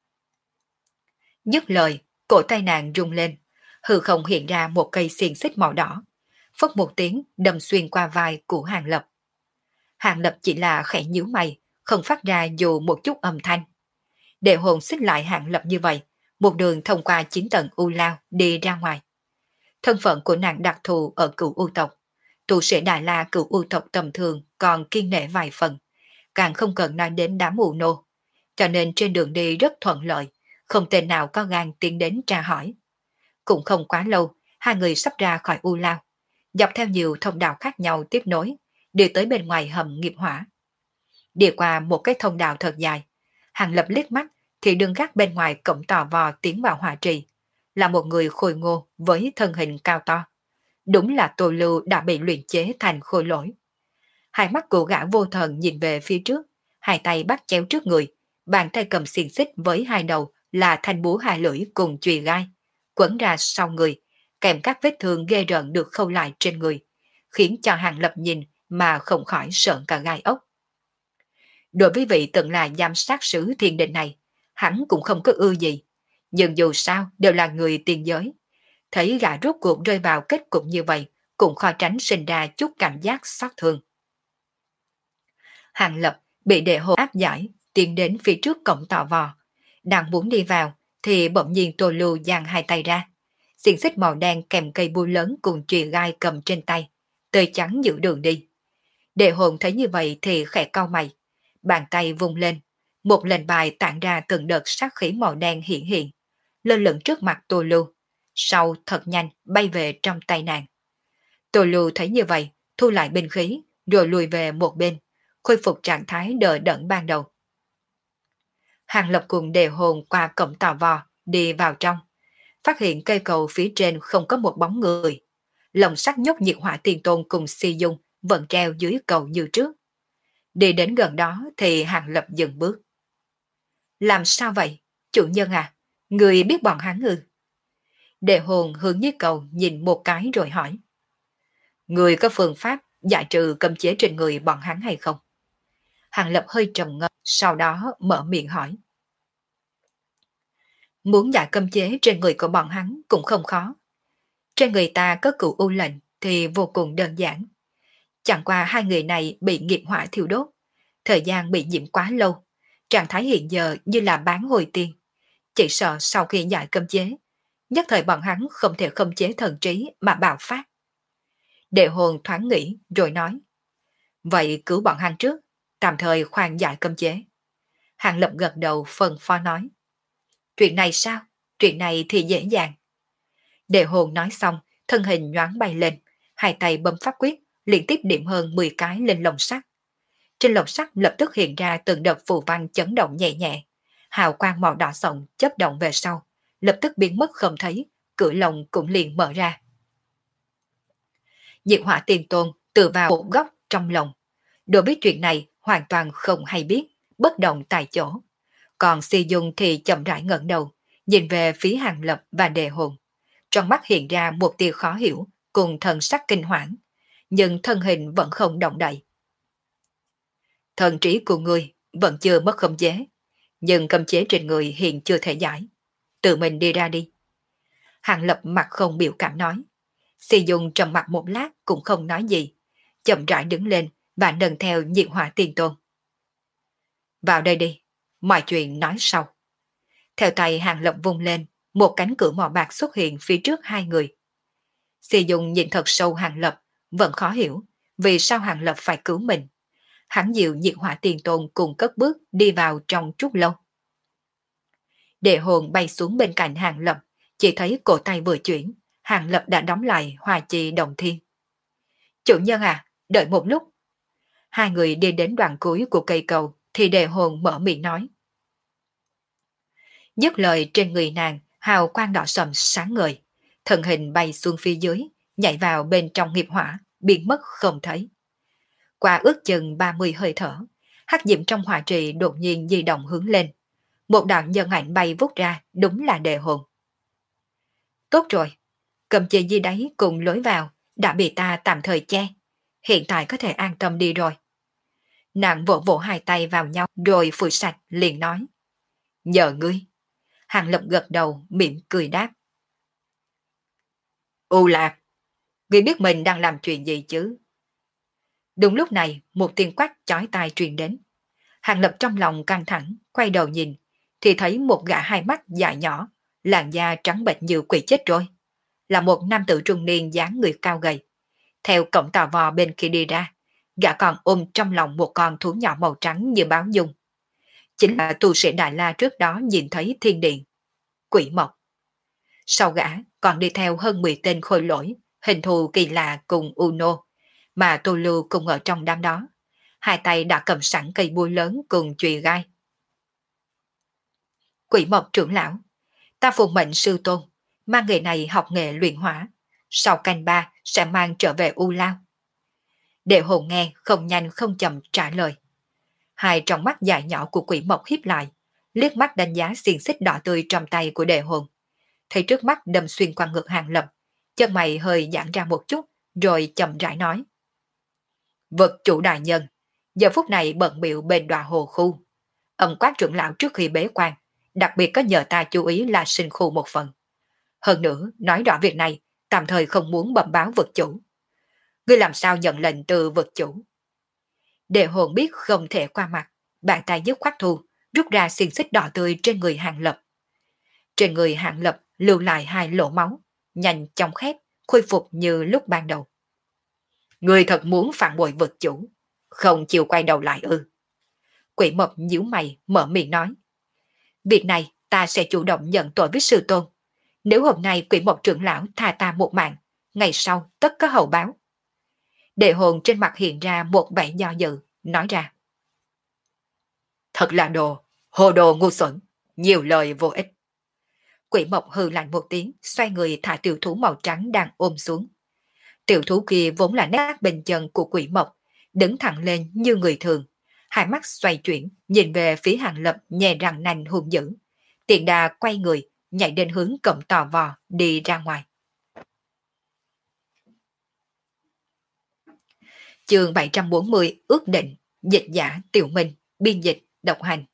Dứt lời, cổ tay nàng rung lên, hư không hiện ra một cây xiềng xích màu đỏ. Phất một tiếng đâm xuyên qua vai của Hàng Lập. Hàng Lập chỉ là khẽ nhíu mày, không phát ra dù một chút âm thanh. Đề hồn xích lại Hàng Lập như vậy, một đường thông qua chín tầng u lao đi ra ngoài. Thân phận của nàng đặc thù ở cửu u tộc. Tu sĩ Đại La cửu u tộc tầm thường còn kiên nể vài phần, càng không cần nói đến đám u nô. Cho nên trên đường đi rất thuận lợi, không tên nào có gan tiến đến tra hỏi. Cũng không quá lâu, hai người sắp ra khỏi u lao, dọc theo nhiều thông đạo khác nhau tiếp nối, đi tới bên ngoài hầm nghiệp hỏa. Đi qua một cái thông đạo thật dài, Hàng Lập liếc mắt thì đường gác bên ngoài cổng tò vò tiến vào hỏa trì, là một người khôi ngô với thân hình cao to. Đúng là Tô Lưu đã bị luyện chế thành khôi lỗi. Hai mắt của gã vô thần nhìn về phía trước, hai tay bắt chéo trước người, bàn tay cầm xiềng xích với hai đầu là thanh búa hai lưỡi cùng chùy gai, quấn ra sau người, kèm các vết thương ghê rợn được khâu lại trên người, khiến cho Hàng Lập nhìn mà không khỏi sợn cả gai ốc. Đối với vị từng là giám sát sứ thiên đình này, hắn cũng không có ưa gì, nhưng dù sao đều là người tiên giới. Thấy gã rốt cuộc rơi vào kết cục như vậy, cũng khó tránh sinh ra chút cảm giác xót thương. Hàng Lập bị đệ hồ áp giải, tiến đến phía trước cổng tò vò. Đang muốn đi vào, thì bỗng nhiên Tô Lưu giang hai tay ra. Xiềng xích màu đen kèm cây búa lớn cùng chùy gai cầm trên tay, tươi trắng giữ đường đi. Đệ hồn thấy như vậy thì khẽ cau mày. Bàn tay vung lên, một lệnh bài tản ra từng đợt sát khí màu đen hiện hiện, lơ lửng trước mặt Tô Lưu. Sau thật nhanh bay về trong tay nàng. Tô Lưu thấy như vậy, thu lại binh khí, rồi lùi về một bên, khôi phục trạng thái đờ đẫn ban đầu. Hàng Lập cùng Đề hồn qua cổng tò vò, đi vào trong, phát hiện cây cầu phía trên không có một bóng người. Lồng sắt nhốt nhiệt hỏa tiền tôn cùng Si Dung vẫn treo dưới cầu như trước. Đi đến gần đó thì Hàng Lập dừng bước. Làm sao vậy, chủ nhân à, người biết bọn hắn ư? Đề hồn hướng dưới cầu nhìn một cái rồi hỏi. Người có phương pháp giải trừ cấm chế trên người bọn hắn hay không? Hàng Lập hơi trầm ngâm, sau đó mở miệng hỏi. Muốn giải cấm chế trên người của bọn hắn cũng không khó. Trên người ta có cửu u lệnh thì vô cùng đơn giản. Chẳng qua hai người này bị nghiệp hỏa thiêu đốt, thời gian bị nhiễm quá lâu, trạng thái hiện giờ như là bán hồi tiên. Chỉ sợ sau khi giải cấm chế, nhất thời bọn hắn không thể khống chế thần trí mà bạo phát. Đệ hồn thoáng nghĩ rồi nói. Vậy cứu bọn hắn trước, tạm thời khoan giải cấm chế. Hàng Lập gật đầu phân phó nói. Chuyện này sao? Chuyện này thì dễ dàng. Đệ hồn nói xong, thân hình nhoáng bay lên, hai tay bấm pháp quyết, liên tiếp điểm hơn mười cái lên lồng sắt. Trên lồng sắt lập tức hiện ra từng đợt phù văn chấn động nhẹ nhẹ, hào quang màu đỏ sậm chớp động về sau, lập tức biến mất không thấy, cửa lồng cũng liền mở ra. Diệt hỏa tiền tôn từ vào một góc trong lồng. Đối với chuyện này hoàn toàn không hay biết, bất động tại chỗ. Còn Si Dung thì chậm rãi ngẩng đầu, nhìn về phía Hàng Lập và Đề hồn. Trong mắt hiện ra một tia khó hiểu, cùng thần sắc kinh hoảng, nhưng thân hình vẫn không động đậy. Thần trí của người vẫn chưa mất khống chế, nhưng cấm chế trên người hiện chưa thể giải. Tự mình đi ra đi. Hàng Lập mặt không biểu cảm nói. Si Dung trầm mặt một lát cũng không nói gì, chậm rãi đứng lên và nâng theo nhiệt hỏa tiền tôn. Vào đây đi, mọi chuyện nói sau. Theo tay Hàng Lập vung lên, một cánh cửa màu bạc xuất hiện phía trước hai người. Si Dung nhìn thật sâu Hàng Lập, vẫn khó hiểu vì sao Hàng Lập phải cứu mình. Hắn dịu nhiệt hỏa tiền tôn cùng cất bước đi vào trong trúc lâu. Đệ hồn bay xuống bên cạnh Hàng Lập, chỉ thấy cổ tay vừa chuyển, Hàng Lập đã đóng lại hòa trì đồng thiên. Chủ nhân à, đợi một lúc. Hai người đi đến đoạn cuối của cây cầu thì đệ hồn mở miệng nói. Dứt lời trên người nàng, hào quang đỏ sầm sáng ngời, thân hình bay xuống phía dưới, nhảy vào bên trong nghiệp hỏa, biến mất không thấy. Qua ước chừng ba mươi hơi thở, hắc diệm trong hỏa trì đột nhiên di động hướng lên. Một đạo nhân ảnh bay vút ra, đúng là đệ hồn. Tốt rồi, cầm chế gì đấy cùng lối vào đã bị ta tạm thời che. Hiện tại có thể an tâm đi rồi. Nàng vỗ vỗ hai tay vào nhau rồi phủi sạch liền nói. Nhờ ngươi. Hàng Lập gật đầu mỉm cười đáp. U Lạc, ngươi biết mình đang làm chuyện gì chứ? Đúng lúc này một tiếng quát chói tai truyền đến. Hàng Lập trong lòng căng thẳng, quay đầu nhìn, thì thấy một gã hai mắt dài nhỏ, làn da trắng bệch như quỷ chết rồi. Là một nam tử trung niên dáng người cao gầy. Theo cổng tò vò bên kia đi ra, gã còn ôm trong lòng một con thú nhỏ màu trắng như báo dung. Chính là tu sĩ Đại La trước đó nhìn thấy thiên điện. Quỷ Mộc. Sau gã còn đi theo hơn mười tên khôi lỗi, hình thù kỳ lạ cùng Uno, mà Tô Lưu cùng ở trong đám đó. Hai tay đã cầm sẵn cây búa lớn cùng chùy gai. Quỷ Mộc trưởng lão, ta phụng mệnh sư tôn, mang nghề này học nghề luyện hỏa, sau canh ba sẽ mang trở về U Lao. Đệ hồn nghe không nhanh không chậm trả lời. Hai trong mắt dài nhỏ của Quỷ Mộc híp lại, liếc mắt đánh giá xiềng xích đỏ tươi trong tay của đệ hồn. Thấy trước mắt đâm xuyên qua ngực Hàng Lập, chân mày hơi giãn ra một chút, rồi chậm rãi nói. Vật chủ đại nhân, giờ phút này bận bịu bên đòa hồ khu. Ẩn quát trưởng lão trước khi bế quan, đặc biệt có nhờ ta chú ý là sinh khu một phần. Hơn nữa, nói rõ việc này, tạm thời không muốn bẩm báo vật chủ. Ngươi làm sao nhận lệnh từ vật chủ? Đệ hồn biết không thể qua mặt, bàn tay dứt khoát thu, rút ra xiềng xích đỏ tươi trên người Hàng Lập. Trên người Hàng Lập lưu lại hai lỗ máu, nhanh chóng khép, khôi phục như lúc ban đầu. Ngươi thật muốn phản bội vật chủ, không chịu quay đầu lại ư? Quỷ Mộc nhíu mày mở miệng nói. Việc này ta sẽ chủ động nhận tội với sư tôn. Nếu hôm nay Quỷ Mộc trưởng lão tha ta một mạng, ngày sau tất có hậu báo. Đệ hồn trên mặt hiện ra một vẻ do dự, nói ra. Thật là đồ, hồ đồ ngu xuẩn, nhiều lời vô ích. Quỷ Mộc hừ lạnh một tiếng, xoay người thả tiểu thú màu trắng đang ôm xuống. Tiểu thú kia vốn là nét bên chân của Quỷ Mộc, đứng thẳng lên như người thường, hai mắt xoay chuyển, nhìn về phía Hàng Lập nhè răng nanh hung dữ. Tiện đà quay người, nhảy đến hướng cổng tò vò, đi ra ngoài. Chương bảy trăm bốn mươi ước định, dịch giả Tiểu Minh, biên dịch, độc hành.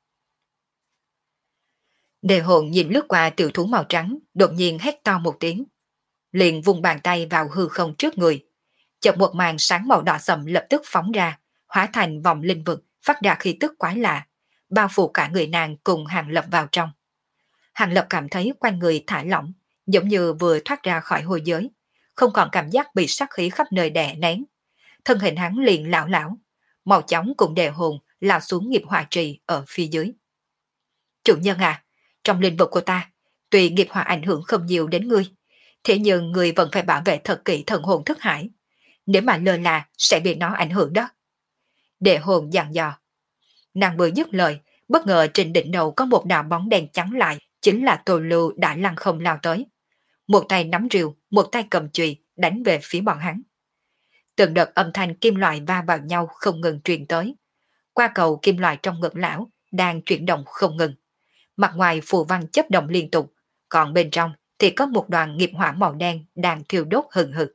Đề hồn nhìn lướt qua tiểu thú màu trắng, đột nhiên hét to một tiếng. Liền vùng bàn tay vào hư không trước người. Chợt một màn sáng màu đỏ sậm lập tức phóng ra, hóa thành vòng linh vực, phát ra khí tức quái lạ, bao phủ cả người nàng cùng Hàng Lập vào trong. Hàng Lập cảm thấy quanh người thả lỏng, giống như vừa thoát ra khỏi hồi giới, không còn cảm giác bị sát khí khắp nơi đè nén. Thân hình hắn liền lão lão, màu chóng cùng đề hồn lao xuống nghiệp hỏa trì ở phía dưới. Chủ nhân à, trong linh vực của ta, tuy nghiệp hỏa ảnh hưởng không nhiều đến ngươi, thế nhưng ngươi vẫn phải bảo vệ thật kỹ thần hồn thức hải. Nếu mà lơ là sẽ bị nó ảnh hưởng đó. Đề hồn dặn dò. Nàng vừa dứt lời, bất ngờ trên đỉnh đầu có một đạo bóng đèn trắng lại, chính là Tô Lưu đã lăng không lao tới. Một tay nắm rìu, một tay cầm chùy đánh về phía bọn hắn. Từng đợt âm thanh kim loại va vào nhau không ngừng truyền tới. Qua cầu kim loại trong ngực lão đang chuyển động không ngừng. Mặt ngoài phù văn chấp động liên tục, còn bên trong thì có một đoàn nghiệp hỏa màu đen đang thiêu đốt hừng hực.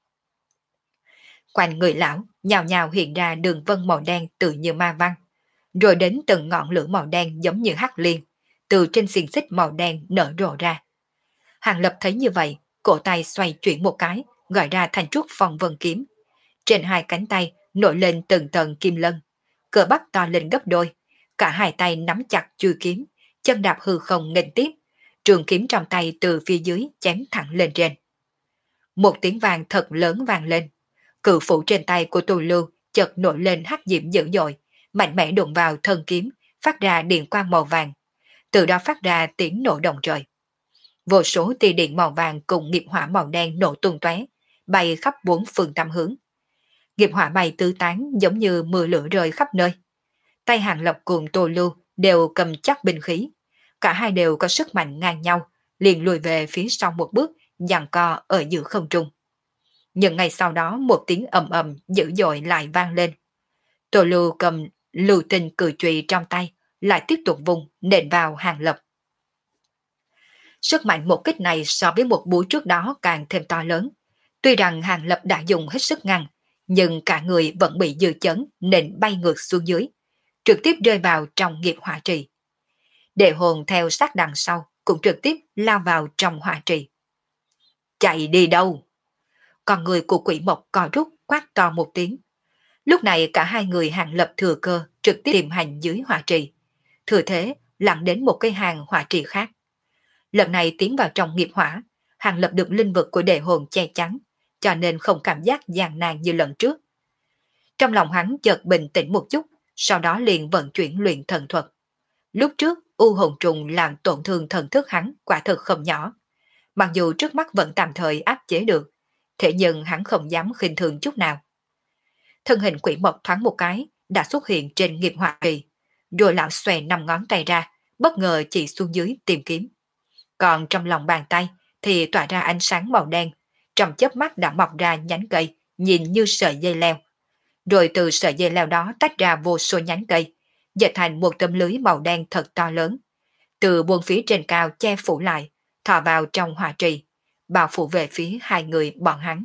Quanh người lão, nhào nhào hiện ra đường vân màu đen tự như ma văn, rồi đến từng ngọn lửa màu đen giống như hắc liên, từ trên xiềng xích màu đen nở rộ ra. Hàng Lập thấy như vậy, cổ tay xoay chuyển một cái, gọi ra thành trúc phong vân kiếm. Trên hai cánh tay nổi lên từng tầng kim lân, cơ bắp to lên gấp đôi, cả hai tay nắm chặt chui kiếm, chân đạp hư không nghênh tiếp, trường kiếm trong tay từ phía dưới chém thẳng lên trên. Một tiếng vàng thật lớn vang lên, cự phủ trên tay của Tô Lưu chợt nổi lên hắc diễm dữ dội, mạnh mẽ đụng vào thân kiếm, phát ra điện quang màu vàng, từ đó phát ra tiếng nổ động trời. Vô số tia điện màu vàng cùng nghiệp hỏa màu đen nổ tung tóe, bay khắp bốn phương tám hướng. Nghiệp hỏa bay tứ tán giống như mưa lửa rơi khắp nơi. Tay Hàng Lập cùng Tô Lưu đều cầm chắc binh khí, cả hai đều có sức mạnh ngang nhau, liền lùi về phía sau một bước, giằng co ở giữa không trung. Nhưng ngay sau đó một tiếng ầm ầm dữ dội lại vang lên. Tô Lưu cầm lưu tinh cử chùy trong tay, lại tiếp tục vùng nện vào Hàng Lập. Sức mạnh một kích này so với một búa trước đó càng thêm to lớn. Tuy rằng Hàng Lập đã dùng hết sức ngăn, nhưng cả người vẫn bị dư chấn nên bay ngược xuống dưới, trực tiếp rơi vào trong nghiệp hỏa trì. Đệ hồn theo sát đằng sau cũng trực tiếp lao vào trong hỏa trì. Chạy đi đâu? Còn người của quỷ mộc co rút quát to một tiếng. Lúc này cả hai người Hàng Lập thừa cơ trực tiếp tìm hành dưới hỏa trì. Thừa thế lặn đến một cái hàng hỏa trì khác. Lần này tiến vào trong nghiệp hỏa, Hàng Lập được linh vực của đệ hồn che chắn, cho nên không cảm giác gian nan như lần trước. Trong lòng hắn chợt bình tĩnh một chút, sau đó liền vận chuyển luyện thần thuật. Lúc trước, U hồn trùng làm tổn thương thần thức hắn quả thực không nhỏ. Mặc dù trước mắt vẫn tạm thời áp chế được, thế nhưng hắn không dám khinh thường chút nào. Thân hình quỷ mộc thoáng một cái đã xuất hiện trên nghiệp hỏa trì, rồi lão xòe năm ngón tay ra, bất ngờ chỉ xuống dưới tìm kiếm. Còn trong lòng bàn tay thì tỏa ra ánh sáng màu đen, trong chớp mắt đã mọc ra nhánh cây, nhìn như sợi dây leo. Rồi từ sợi dây leo đó tách ra vô số nhánh cây, dệt thành một tấm lưới màu đen thật to lớn. Từ buông phía trên cao che phủ lại, thò vào trong hỏa trì, bao phủ về phía hai người bọn hắn.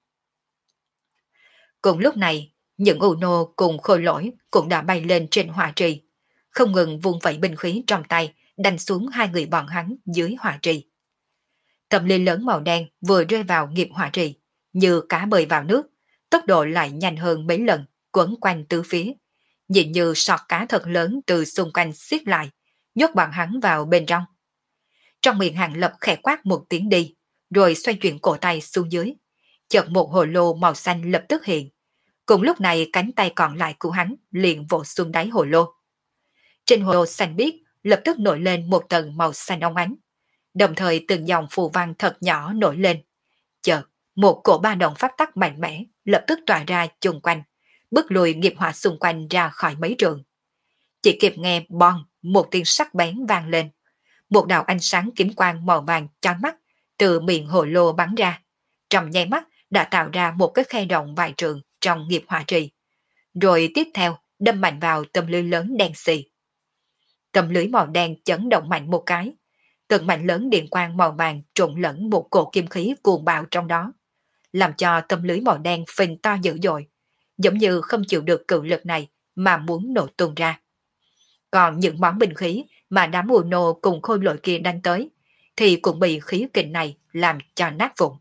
Cùng lúc này, những u nô cùng khôi lỗi cũng đã bay lên trên hỏa trì, không ngừng vung vẩy binh khí trong tay, đánh xuống hai người bọn hắn dưới hỏa trì. Tầm ly lớn màu đen vừa rơi vào nghiệp hỏa trì, như cá bơi vào nước, tốc độ lại nhanh hơn mấy lần, quấn quanh tứ phía, nhìn như sọt cá thật lớn từ xung quanh xiết lại, nhốt bọn hắn vào bên trong. Trong miệng Hàng Lập khẽ quát một tiếng đi, rồi xoay chuyển cổ tay xuống dưới, chợt một hồ lô màu xanh lập tức hiện. Cùng lúc này cánh tay còn lại của hắn liền vỗ xuống đáy hồ lô. Trên hồ lô xanh biếc lập tức nổi lên một tầng màu xanh óng ánh, đồng thời từng dòng phù văn thật nhỏ nổi lên. Chợt, một cổ ba động phát tắc mạnh mẽ lập tức tỏa ra chung quanh, bức lùi nghiệp hỏa xung quanh ra khỏi mấy trường. Chỉ kịp nghe bon một tiếng sắc bén vang lên, một đạo ánh sáng kiếm quang màu vàng chói mắt từ miệng hồ lô bắn ra, trong nháy mắt đã tạo ra một cái khe động vài trường trong nghiệp hỏa trì, rồi tiếp theo đâm mạnh vào tấm lưới lớn đen xì. Tấm lưới màu đen chấn động mạnh một cái, từng mảnh lớn điện quang màu vàng trộn lẫn một cổ kim khí cuồng bạo trong đó, làm cho tấm lưới màu đen phình to dữ dội, giống như không chịu được cự lực này mà muốn nổ tung ra. Còn những món binh khí mà đám mù nô cùng khôi lội kia đánh tới, thì cũng bị khí kình này làm cho nát vụn.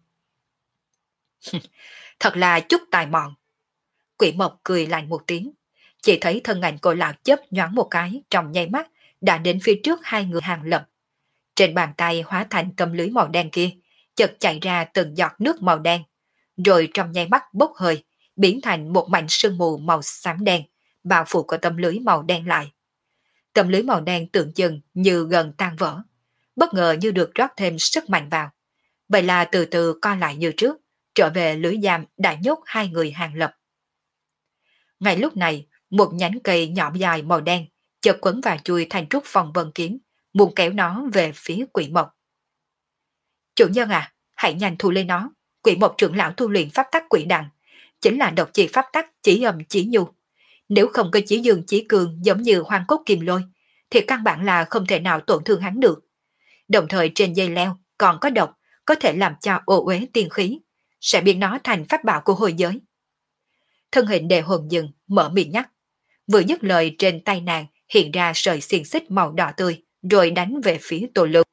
Thật là chút tài mọn. Quỷ mộc cười lạnh một tiếng, chỉ thấy thân ảnh của lão chớp nhoáng một cái trong nháy mắt đã đến phía trước hai người Hàng Lập. Trên bàn tay hóa thành tấm lưới màu đen kia, chợt chảy ra từng giọt nước màu đen, rồi trong nháy mắt bốc hơi, biến thành một mảnh sương mù màu xám đen, bao phủ của tấm lưới màu đen lại. Tấm lưới màu đen tưởng chừng như gần tan vỡ, bất ngờ như được rót thêm sức mạnh vào. Vậy là từ từ co lại như trước, trở về lưới giam đã nhốt hai người Hàng Lập. Ngay lúc này, một nhánh cây nhỏ dài màu đen chợt quấn và chui thành trúc phong vân kiếm, muốn kéo nó về phía quỷ mộc. Chủ nhân à, hãy nhanh thu lấy nó. Quỷ mộc trưởng lão tu luyện pháp tắc quỷ đằng, chính là độc chỉ pháp tắc chỉ âm chỉ nhu. Nếu không có chỉ dương chỉ cường giống như hoang cốt kim lôi, thì căn bản là không thể nào tổn thương hắn được. Đồng thời trên dây leo còn có độc, có thể làm cho ô uế tiên khí, sẽ biến nó thành pháp bảo của hồi giới. Thân hình Đề Hồn dừng, mở miệng nhắc. Vừa dứt lời trên tay nàng hiện ra sợi xiềng xích màu đỏ tươi, rồi đánh về phía Tô Lưu.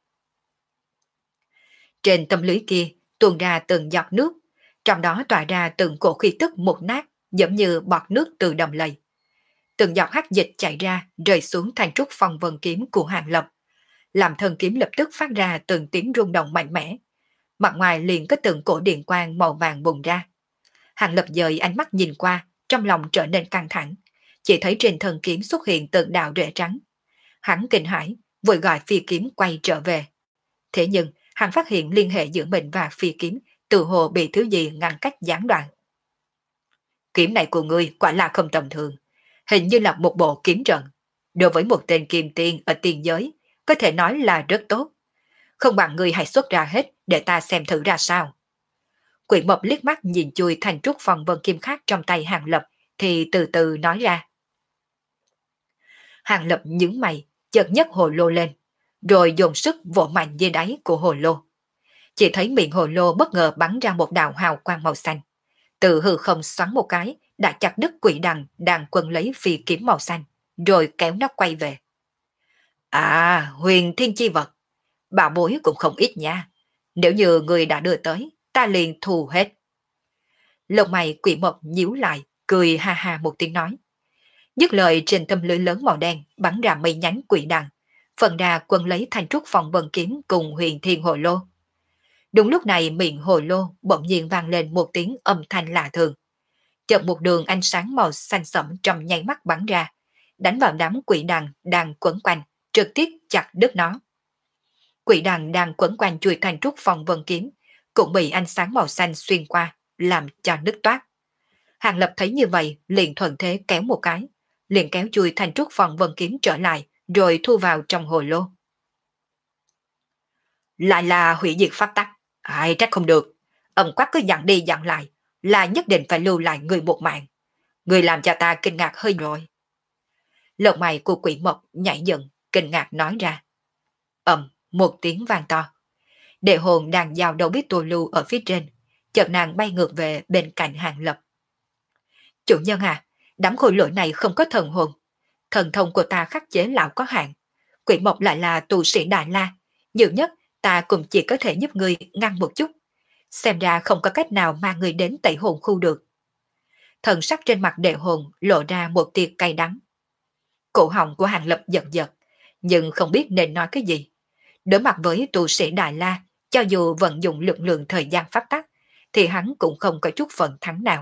Trên tấm lưới kia tuôn ra từng giọt nước, trong đó tỏa ra từng cổ khí tức một nát, giống như bọt nước từ đầm lầy. Từng giọt hắc dịch chảy ra, rơi xuống thành trúc phong vân kiếm của Hàng Lập, làm thân kiếm lập tức phát ra từng tiếng rung động mạnh mẽ. Mặt ngoài liền có từng cổ điện quang màu vàng bùng ra. Hàng Lập dời ánh mắt nhìn qua, trong lòng trở nên căng thẳng, chỉ thấy trên thân kiếm xuất hiện từng đạo rễ trắng. Hắn kinh hãi, vội gọi phi kiếm quay trở về. Thế nhưng, hắn phát hiện liên hệ giữa mình và phi kiếm tự hồ bị thứ gì ngăn cách gián đoạn. Kiếm này của ngươi quả là không tầm thường, hình như là một bộ kiếm trận. Đối với một tên kim tiên ở tiên giới, có thể nói là rất tốt. Không bằng ngươi hãy xuất ra hết để ta xem thử ra sao. Quỷ mộc liếc mắt nhìn chui thành trúc phong vân kim khác trong tay Hàng Lập, thì từ từ nói ra. Hàng Lập nhướng mày, chợt nhấc hồ lô lên, rồi dồn sức vỗ mạnh dưới đáy của hồ lô. Chỉ thấy miệng hồ lô bất ngờ bắn ra một đạo hào quang màu xanh. Từ hư không xoắn một cái, đã chặt đứt quỷ đằng đang quấn lấy phi kiếm màu xanh, rồi kéo nó quay về. À, huyền thiên chi vật. Bảo bối cũng không ít nha. Nếu như người đã đưa tới, ta liền thu hết. Lông mày quỷ mộc nhíu lại, cười ha ha một tiếng nói. Dứt lời, trên tâm lưới lớn màu đen bắn ra mây nhánh quỷ đằng, phần đà quân lấy thanh trúc phong vân kiếm cùng huyền thiên hồ lô. Đúng lúc này miệng hồ lô bỗng nhiên vang lên một tiếng âm thanh lạ thường. Chợt một đường ánh sáng màu xanh sẫm trong nháy mắt bắn ra, đánh vào đám quỷ đằng đang quấn quanh, trực tiếp chặt đứt nó. Quỷ đằng đang quấn quanh chuôi thanh trúc phong vân kiếm, cũng bị ánh sáng màu xanh xuyên qua, làm cho nứt toát. Hàng Lập thấy như vậy, liền thuận thế kéo một cái, liền kéo chuôi thanh trúc phong vân kiếm trở lại, rồi thu vào trong hồ lô. Lại là hủy diệt pháp tắc, ai trách không được. Âm quắc cứ dặn đi dặn lại, là nhất định phải lưu lại người một mạng. Người làm cho ta kinh ngạc hơi rồi. Lông mày của quỷ mộc nhảy dựng, kinh ngạc nói ra. Ầm, một tiếng vang to. Đệ hồn đang giao đâu biết tô lưu ở phía trên, chợt nàng bay ngược về bên cạnh Hàng Lập. Chủ nhân à, đám khôi lỗi này không có thần hồn. Thần thông của ta khắc chế lão có hạn. Quỷ mộc lại là tu sĩ Đại La. Nhiều nhất, ta cũng chỉ có thể giúp người ngăn một chút. Xem ra không có cách nào mang người đến tẩy hồn khu được. Thần sắc trên mặt đệ hồn lộ ra một tia cay đắng. Cổ họng của Hàng Lập giật giật, nhưng không biết nên nói cái gì. Đối mặt với tu sĩ Đại La, cho dù vận dụng lực lượng thời gian pháp tắc, thì hắn cũng không có chút phần thắng nào.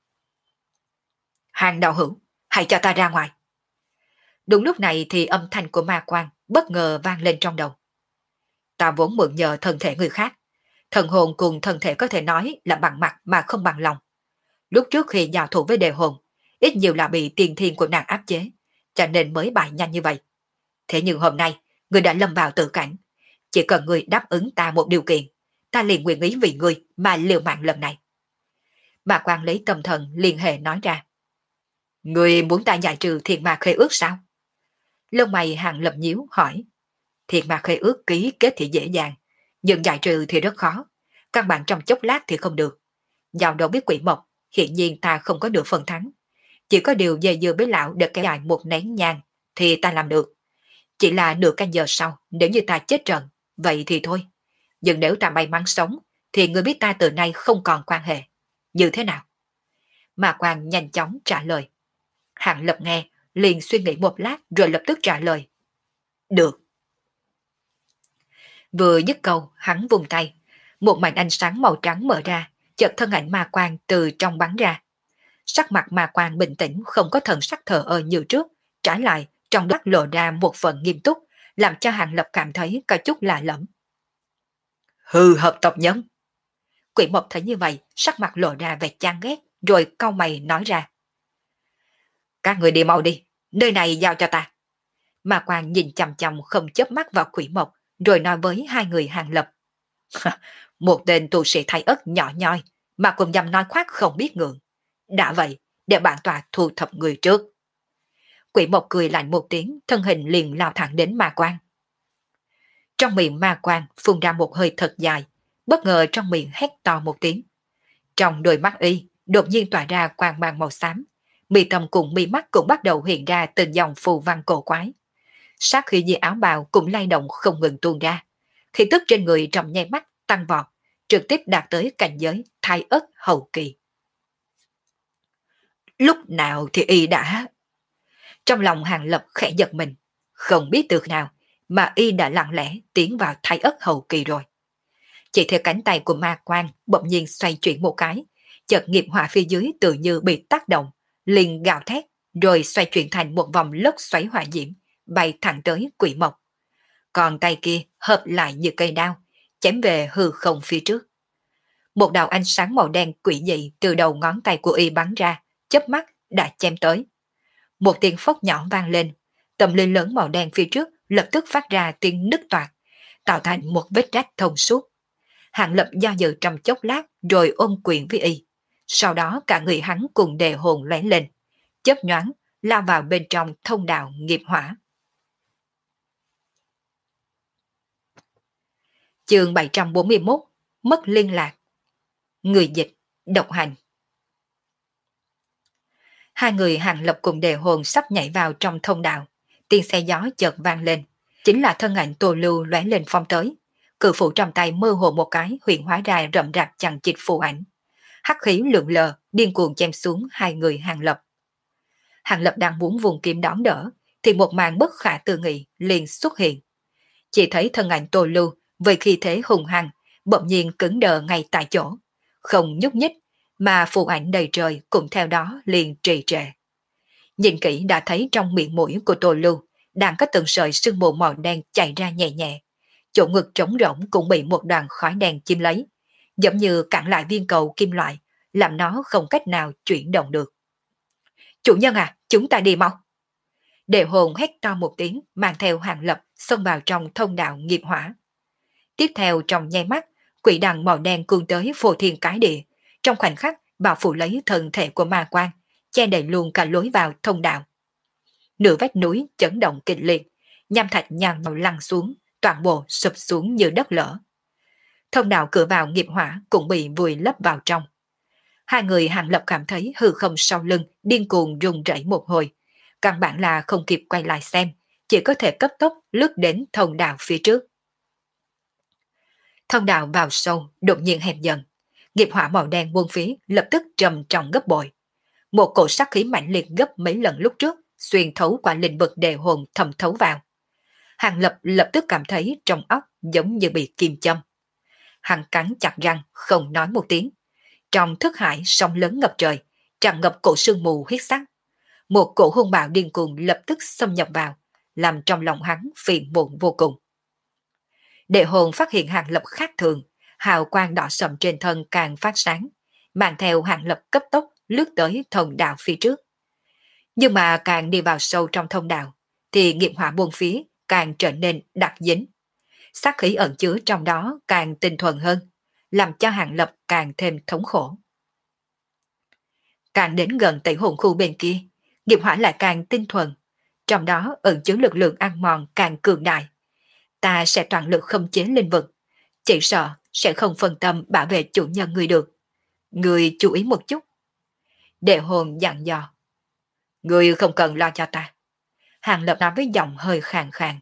Hàng đạo hữu, hãy cho ta ra ngoài. Đúng lúc này thì âm thanh của ma quang bất ngờ vang lên trong đầu. Ta vốn mượn nhờ thân thể người khác. Thần hồn cùng thân thể có thể nói là bằng mặt mà không bằng lòng. Lúc trước khi giao thủ với đề hồn, ít nhiều là bị tiền thiên của nàng áp chế, cho nên mới bại nhanh như vậy. Thế nhưng hôm nay, người đã lâm vào tự cảnh. Chỉ cần người đáp ứng ta một điều kiện, ta liền nguyện ý vì người mà liều mạng lần này. Ma quang lấy tâm thần liên hệ nói ra. Người muốn ta giải trừ thiện ma khế ước sao? Lông mày Hàng Lập nhíu hỏi. Thiện ma khế ước ký kết thì dễ dàng, nhưng giải trừ thì rất khó. Căn bản trong chốc lát thì không được. Giao đâu biết quỷ mộc, hiện nhiên ta không có được phần thắng. Chỉ có điều dây dưa với lão để kéo dài một nén nhang thì ta làm được. Chỉ là nửa canh giờ sau, nếu như ta chết trận, vậy thì thôi. Nhưng nếu ta may mắn sống, thì người biết ta từ nay không còn quan hệ. Như thế nào? Ma Quang nhanh chóng trả lời. Hàng Lập nghe, liền suy nghĩ một lát rồi lập tức trả lời. Được. Vừa dứt câu, hắn vùng tay. Một mảnh ánh sáng màu trắng mở ra, chợt thân ảnh Ma Quang từ trong bắn ra. Sắc mặt Ma Quang bình tĩnh, không có thần sắc thờ ơ như trước. Trái lại, trong mắt lộ ra một phần nghiêm túc, làm cho Hàng Lập cảm thấy có chút lạ lẫm. Hư hợp tộc nhân. Quỷ mộc thấy như vậy, sắc mặt lộ ra vẻ chán ghét, rồi cau mày nói ra. Các người đi mau đi, nơi này giao cho ta. Ma Quang nhìn chằm chằm không chớp mắt vào quỷ mộc, rồi nói với hai người Hàng Lập. Một tên tu sĩ thay ất nhỏ nhoi, mà cùng dám nói khoác không biết ngượng. Đã vậy, để bản tòa thu thập người trước. Quỷ mộc cười lạnh một tiếng, thân hình liền lao thẳng đến Ma Quang. Trong miệng Ma Quang phun ra một hơi thật dài, bất ngờ trong miệng hét to một tiếng. Trong đôi mắt y, đột nhiên tỏa ra quang mang màu xám, mi tâm cùng mi mắt cũng bắt đầu hiện ra từng dòng phù văn cổ quái. Sát khí dưới áo bào cũng lay động không ngừng tuôn ra, khí tức trên người trong nháy mắt tăng vọt, trực tiếp đạt tới cảnh giới thái ất hậu kỳ. Lúc nào thì y đã... Trong lòng Hàng Lập khẽ giật mình, không biết từ nào mà y đã lặng lẽ tiến vào thái ất hậu kỳ rồi. Chỉ theo cánh tay của Ma Quang bỗng nhiên xoay chuyển một cái, chợt nghiệp hỏa phía dưới tự như bị tác động, liền gào thét, rồi xoay chuyển thành một vòng lốc xoáy hỏa diễm, bay thẳng tới quỷ mộc. Còn tay kia hợp lại như cây đao, chém về hư không phía trước. Một đạo ánh sáng màu đen quỷ dị từ đầu ngón tay của y bắn ra, chớp mắt đã chém tới. Một tiếng phốc nhỏ vang lên, tầm linh lớn màu đen phía trước lập tức phát ra tiếng nứt toạc, tạo thành một vết rách thông suốt. Hàng Lập do dự trong chốc lát rồi ôm quyền với y. Sau đó cả người hắn cùng đề hồn lóe lên, chớp nhoáng lao vào bên trong thông đạo nghiệp hỏa. Chương bảy trăm bốn mươi mốt. Mất liên lạc. Người dịch, độc hành. Hai người Hàng Lập cùng Đề Hồn sắp nhảy vào trong thông đạo. Tiếng xe gió chợt vang lên. Chính là thân ảnh Tô Lưu lóe lên phong tới. Cự phủ trong tay mơ hồ một cái hiện hóa ra rậm rạp chằng chịt phù ảnh. Hắc khí lượn lờ, điên cuồng chém xuống hai người Hàng Lập. Hàng Lập đang muốn vùng kiếm đón đỡ, thì một màn bất khả tư nghị liền xuất hiện. Chỉ thấy thân ảnh Tô Lưu với khí thế hùng hăng, bỗng nhiên cứng đờ ngay tại chỗ, không nhúc nhích, mà phù ảnh đầy trời cũng theo đó liền trì trệ. Nhìn kỹ đã thấy trong miệng mũi của Tô Lưu đang có từng sợi sương mù màu đen chạy ra nhẹ nhẹ, chỗ ngực trống rỗng cũng bị một đoàn khói đen chiếm lấy, giống như cản lại viên cầu kim loại, làm nó không cách nào chuyển động được. Chủ nhân à, chúng ta đi mau. Đệ Hồn hét to một tiếng, mang theo Hàng Lập xông vào trong thông đạo nghiệp hỏa. Tiếp theo trong nháy mắt, quỷ đằng màu đen cuốn tới phô thiên cái địa, trong khoảnh khắc bao phủ lấy thân thể của ma quan, che đậy luôn cả lối vào thông đạo. Nửa vách núi chấn động kịch liệt, nham thạch nhào nhào lăn xuống, toàn bộ sụp xuống như đất lở. Thông đạo cửa vào nghiệp hỏa cũng bị vùi lấp vào trong. Hai người Hàng Lập cảm thấy hư không sau lưng điên cuồng rung rẩy một hồi, căn bản là không kịp quay lại xem, chỉ có thể cấp tốc lướt đến thông đạo phía trước. Thông đạo vào sâu, đột nhiên hẹp dần. Nghiệp hỏa màu đen buông phía lập tức trầm trọng gấp bội. Một cổ sát khí mạnh liệt gấp mấy lần lúc trước, xuyên thấu qua lĩnh vực Đề Hồn thẩm thấu vào. Hàng Lập lập tức cảm thấy trong óc giống như bị kim châm. Hắn cắn chặt răng, không nói một tiếng. Trong thức hải sóng lớn ngập trời, tràn ngập cổ sương mù huyết sắc. Một cổ hung bạo điên cuồng lập tức xâm nhập vào, làm trong lòng hắn phiền muộn vô cùng. Đệ Hồn phát hiện Hàng Lập khác thường, hào quang đỏ sậm trên thân càng phát sáng, mang theo Hàng Lập cấp tốc lướt tới thông đạo phía trước. Nhưng mà càng đi vào sâu trong thông đạo, thì nghiệp hỏa buông phía càng trở nên đặc dính. Sát khí ẩn chứa trong đó càng tinh thuần hơn, làm cho Hàng Lập càng thêm thống khổ. Càng đến gần tẩy hồn khu bên kia, nghiệp hỏa lại càng tinh thuần, trong đó ẩn chứa lực lượng ăn mòn càng cường đại. Ta sẽ toàn lực không chế linh vực, chỉ sợ sẽ không phân tâm bảo vệ chủ nhân người được. Người chú ý một chút. Đệ Hồn dặn dò. Người không cần lo cho ta. Hàng Lập nói với giọng hơi khàn khàn.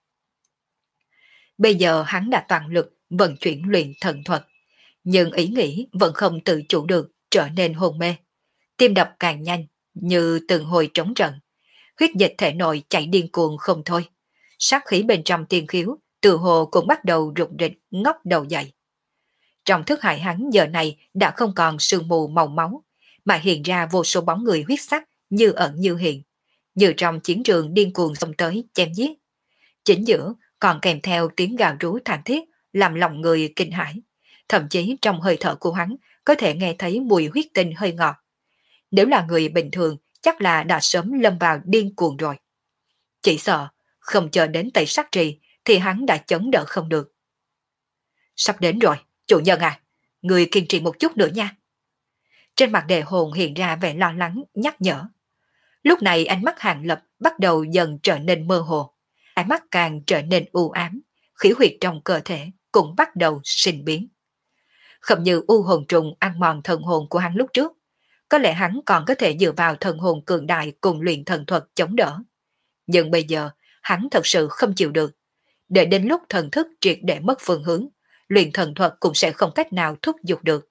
Bây giờ hắn đã toàn lực vận chuyển luyện thần thuật, nhưng ý nghĩ vẫn không tự chủ được, trở nên hôn mê. Tim đập càng nhanh, như từng hồi trống trận. Huyết dịch thể nội chảy điên cuồng không thôi. Sát khí bên trong tiên khiếu, từ hồ cũng bắt đầu rụng rịch ngóc đầu dậy. Trong thức hải hắn giờ này đã không còn sương mù màu máu, mà hiện ra vô số bóng người huyết sắc như ẩn như hiện, như trong chiến trường điên cuồng xông tới chém giết. Chính giữa còn kèm theo tiếng gào rú thảm thiết, làm lòng người kinh hãi. Thậm chí trong hơi thở của hắn có thể nghe thấy mùi huyết tinh hơi ngọt. Nếu là người bình thường chắc là đã sớm lâm vào điên cuồng rồi. Chỉ sợ không chờ đến tẩy sát trì thì hắn đã chống đỡ không được. Sắp đến rồi, chủ nhân à, người kiên trì một chút nữa nha. Trên mặt Đề Hồn hiện ra vẻ lo lắng nhắc nhở. Lúc này ánh mắt Hàng Lập bắt đầu dần trở nên mơ hồ, ánh mắt càng trở nên u ám, khí huyết trong cơ thể cũng bắt đầu sinh biến. Không như u hồn trùng ăn mòn thần hồn của hắn lúc trước, có lẽ hắn còn có thể dựa vào thần hồn cường đại cùng luyện thần thuật chống đỡ. Nhưng bây giờ hắn thật sự không chịu được. Để đến lúc thần thức triệt để mất phương hướng, luyện thần thuật cũng sẽ không cách nào thúc giục được.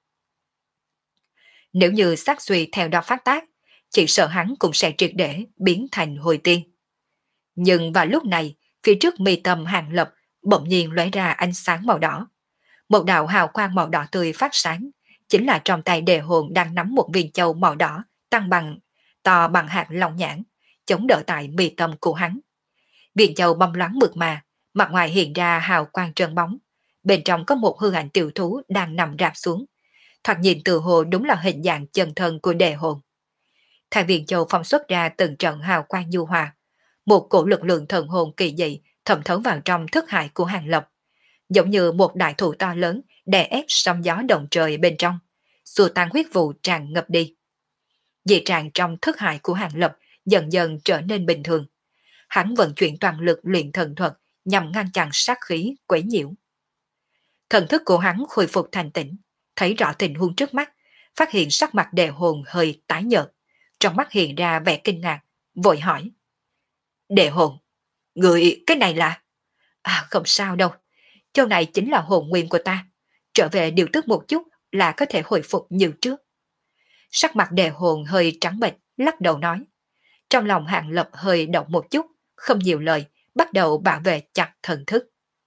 Nếu như sát suy theo đó phát tác, chỉ sợ hắn cũng sẽ triệt để biến thành hồi tiên. Nhưng vào lúc này, phía trước mi tâm Hàng Lập bỗng nhiên lóe ra ánh sáng màu đỏ. Một đạo hào quang màu đỏ tươi phát sáng, chính là trong tay Đề Hồn đang nắm một viên châu màu đỏ tăng bằng to bằng hạt long nhãn, chống đỡ tại mi tâm của hắn. Viên châu bóng loáng mượt mà, mặt ngoài hiện ra hào quang trơn bóng, bên trong có một hư ảnh tiểu thú đang nằm rạp xuống, thoạt nhìn từ hồ đúng là hình dạng chân thân của Đề Hồn. Thay viên châu phóng xuất ra từng trận hào quang nhu hòa, một cổ lực lượng thần hồn kỳ dị thẩm thấu vào trong thức hải của Hàng Lập, giống như một đại thụ to lớn đè ép sóng gió động trời bên trong, xua tan huyết vụ tràn ngập đi. Dị trạng trong thức hải của Hàng Lập dần dần trở nên bình thường. Hắn vận chuyển toàn lực luyện thần thuật nhằm ngăn chặn sát khí quấy nhiễu. Thần thức của hắn khôi phục thành tỉnh, thấy rõ tình huống trước mắt, phát hiện sắc mặt Đề Hồn hơi tái nhợt, trong mắt hiện ra vẻ kinh ngạc, vội hỏi. Đề Hồn, người cái này là... À không sao đâu, chỗ này chính là hồn nguyên của ta, trở về điều tức một chút là có thể hồi phục như trước. Sắc mặt Đề Hồn hơi trắng bệch, lắc đầu nói. Trong lòng Hàng Lập hơi động một chút, không nhiều lời, bắt đầu bảo vệ chặt thần thức.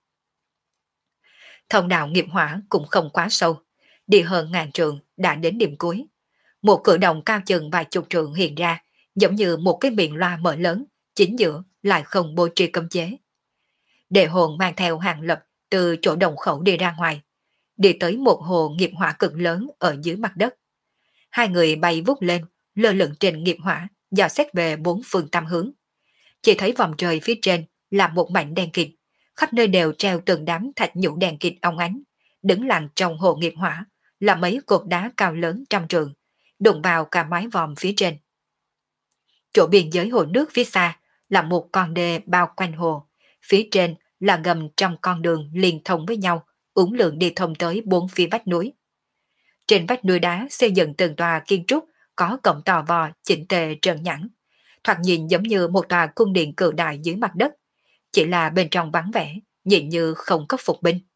Thông đạo nghiệp hỏa cũng không quá sâu, đi hơn ngàn trường đã đến điểm cuối. Một cửa đồng cao chừng vài chục trường hiện ra, giống như một cái miệng loa mở lớn, chính giữa lại không bố trí cấm chế. Đề Hồn mang theo Hàng Lập từ chỗ đồng khẩu đi ra ngoài, đi tới một hồ nghiệp hỏa cực lớn ở dưới mặt đất. Hai người bay vút lên, lơ lửng trên nghiệp hỏa, dò xét về bốn phương tam hướng. Chỉ thấy vòng trời phía trên là một mảnh đen kịt, khắp nơi đều treo từng đám thạch nhũ đèn kịt óng ánh, đứng lặng trong hồ nghiệp hỏa là mấy cột đá cao lớn trăm trường, đụng vào cả mái vòm phía trên. Chỗ biên giới hồ nước phía xa là một con đê bao quanh hồ, phía trên là ngầm trong con đường liên thông với nhau, uốn lượn đi thông tới bốn phía vách núi. Trên vách núi đá xây dựng từng tòa kiến trúc có cổng tò vò chỉnh tề trơn nhẵn, thoạt nhìn giống như một tòa cung điện cự đại dưới mặt đất, chỉ là bên trong vắng vẻ, nhìn như không có phục binh.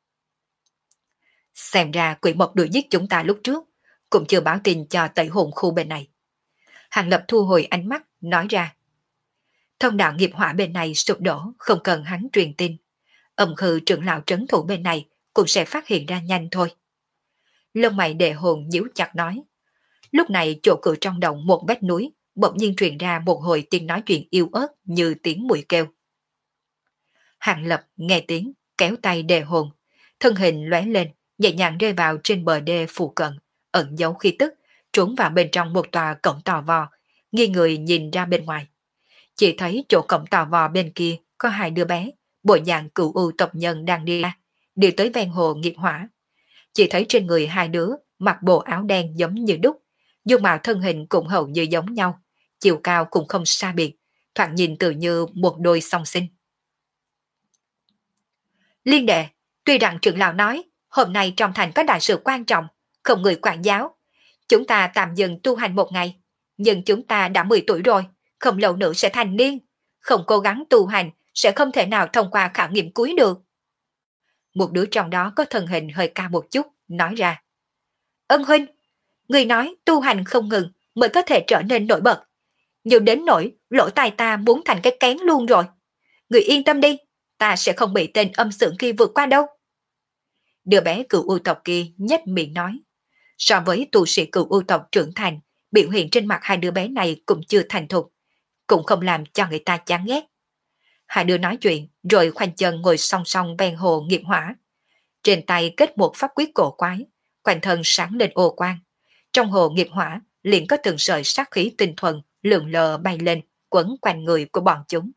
Xem ra quỷ mộc đuổi giết chúng ta lúc trước, cũng chưa báo tin cho tẩy hồn khu bên này. Hàng Lập thu hồi ánh mắt, nói ra. Thông đạo nghiệp hỏa bên này sụp đổ, không cần hắn truyền tin. Âm khư trưởng lão trấn thủ bên này cũng sẽ phát hiện ra nhanh thôi. Lông mày Đề Hồn nhíu chặt nói. Lúc này chỗ cửa trong động một vách núi bỗng nhiên truyền ra một hồi tiếng nói chuyện yếu ớt như tiếng muỗi kêu. Hàng Lập nghe tiếng, kéo tay Đề Hồn, thân hình lóe lên, nhẹ nhàng rơi vào trên bờ đê phụ cận, ẩn giấu khí tức, trốn vào bên trong một tòa cổng tò vò, nghi người nhìn ra bên ngoài. Chỉ thấy chỗ cổng tò vò bên kia có hai đứa bé, bộ dạng cựu u tộc nhân đang đi ra, đi tới ven hồ nghiệp hỏa. Chỉ thấy trên người hai đứa mặc bộ áo đen giống như đúc, dung mạo thân hình cũng hầu như giống nhau, chiều cao cũng không xa biệt, thoạt nhìn tự như một đôi song sinh. Liên đệ, tuy rằng trưởng lão nói hôm nay trong thành có đại sự quan trọng, không người quản giáo, chúng ta tạm dừng tu hành một ngày, nhưng chúng ta đã mười tuổi rồi, không lâu nữa sẽ thành niên, không cố gắng tu hành sẽ không thể nào thông qua khảo nghiệm cuối được. Một đứa trong đó có thân hình hơi cao một chút, nói ra. Ân huynh, người nói tu hành không ngừng mới có thể trở nên nổi bật, nhưng đến nỗi lỗ tai ta muốn thành cái kén luôn rồi. Người yên tâm đi, ta sẽ không bị tên âm xưởng kia vượt qua đâu. Đứa bé cựu u tộc kia nhếch miệng nói. So với tu sĩ cựu u tộc trưởng thành, biểu hiện trên mặt hai đứa bé này cũng chưa thành thục, cũng không làm cho người ta chán ghét. Hai đứa nói chuyện rồi khoanh chân ngồi song song ven hồ nghiệp hỏa. Trên tay kết một pháp quyết cổ quái, quanh thân sáng lên ô quang. Trong hồ nghiệp hỏa liền có từng sợi sát khí tinh thuần lượn lờ bay lên, quấn quanh người của bọn chúng.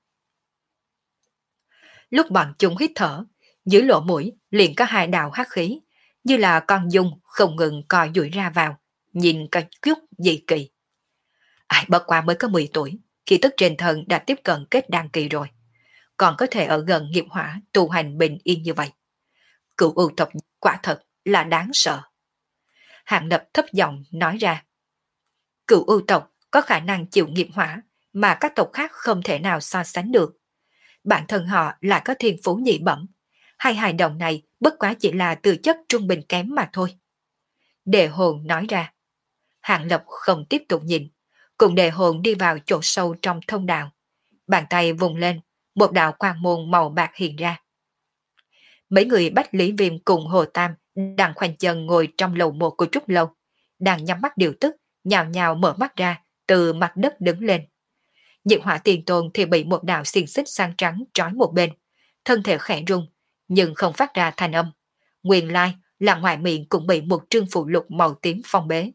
Lúc bọn chúng hít thở, dưới lỗ mũi liền có hai đạo hắc khí, như là con dung không ngừng co duỗi ra vào, nhìn có chút dị kỳ. Ai bất qua mới có mười tuổi, khi tức trên thân đã tiếp cận kết đan kỳ rồi, còn có thể ở gần nghiệp hỏa tu hành bình yên như vậy. Cựu ưu tộc quả thật là đáng sợ. Hàng Lập thấp giọng nói ra. Cựu ưu tộc có khả năng chịu nghiệp hỏa mà các tộc khác không thể nào so sánh được. Bản thân họ lại có thiên phú nhị bẩm, hai hài đồng này bất quá chỉ là từ chất trung bình kém mà thôi. Đề Hồn nói ra. Hàng Lập không tiếp tục nhìn, cùng Đề Hồn đi vào chỗ sâu trong thông đạo. Bàn tay vùng lên, một đạo quang môn màu bạc hiện ra. Mấy người Bách Lý Viêm cùng Hồ Tam đang khoanh chân ngồi trong lầu một của Trúc Lâu, đang nhắm mắt điều tức, nhào nhào mở mắt ra, từ mặt đất đứng lên. Nhiệt Hỏa Tiền Tôn thì bị một đạo xiềng xích sang trắng trói một bên, thân thể khẽ rung, nhưng không phát ra thanh âm. Nguyên lai là ngoài miệng cũng bị một trương phụ lục màu tím phong bế.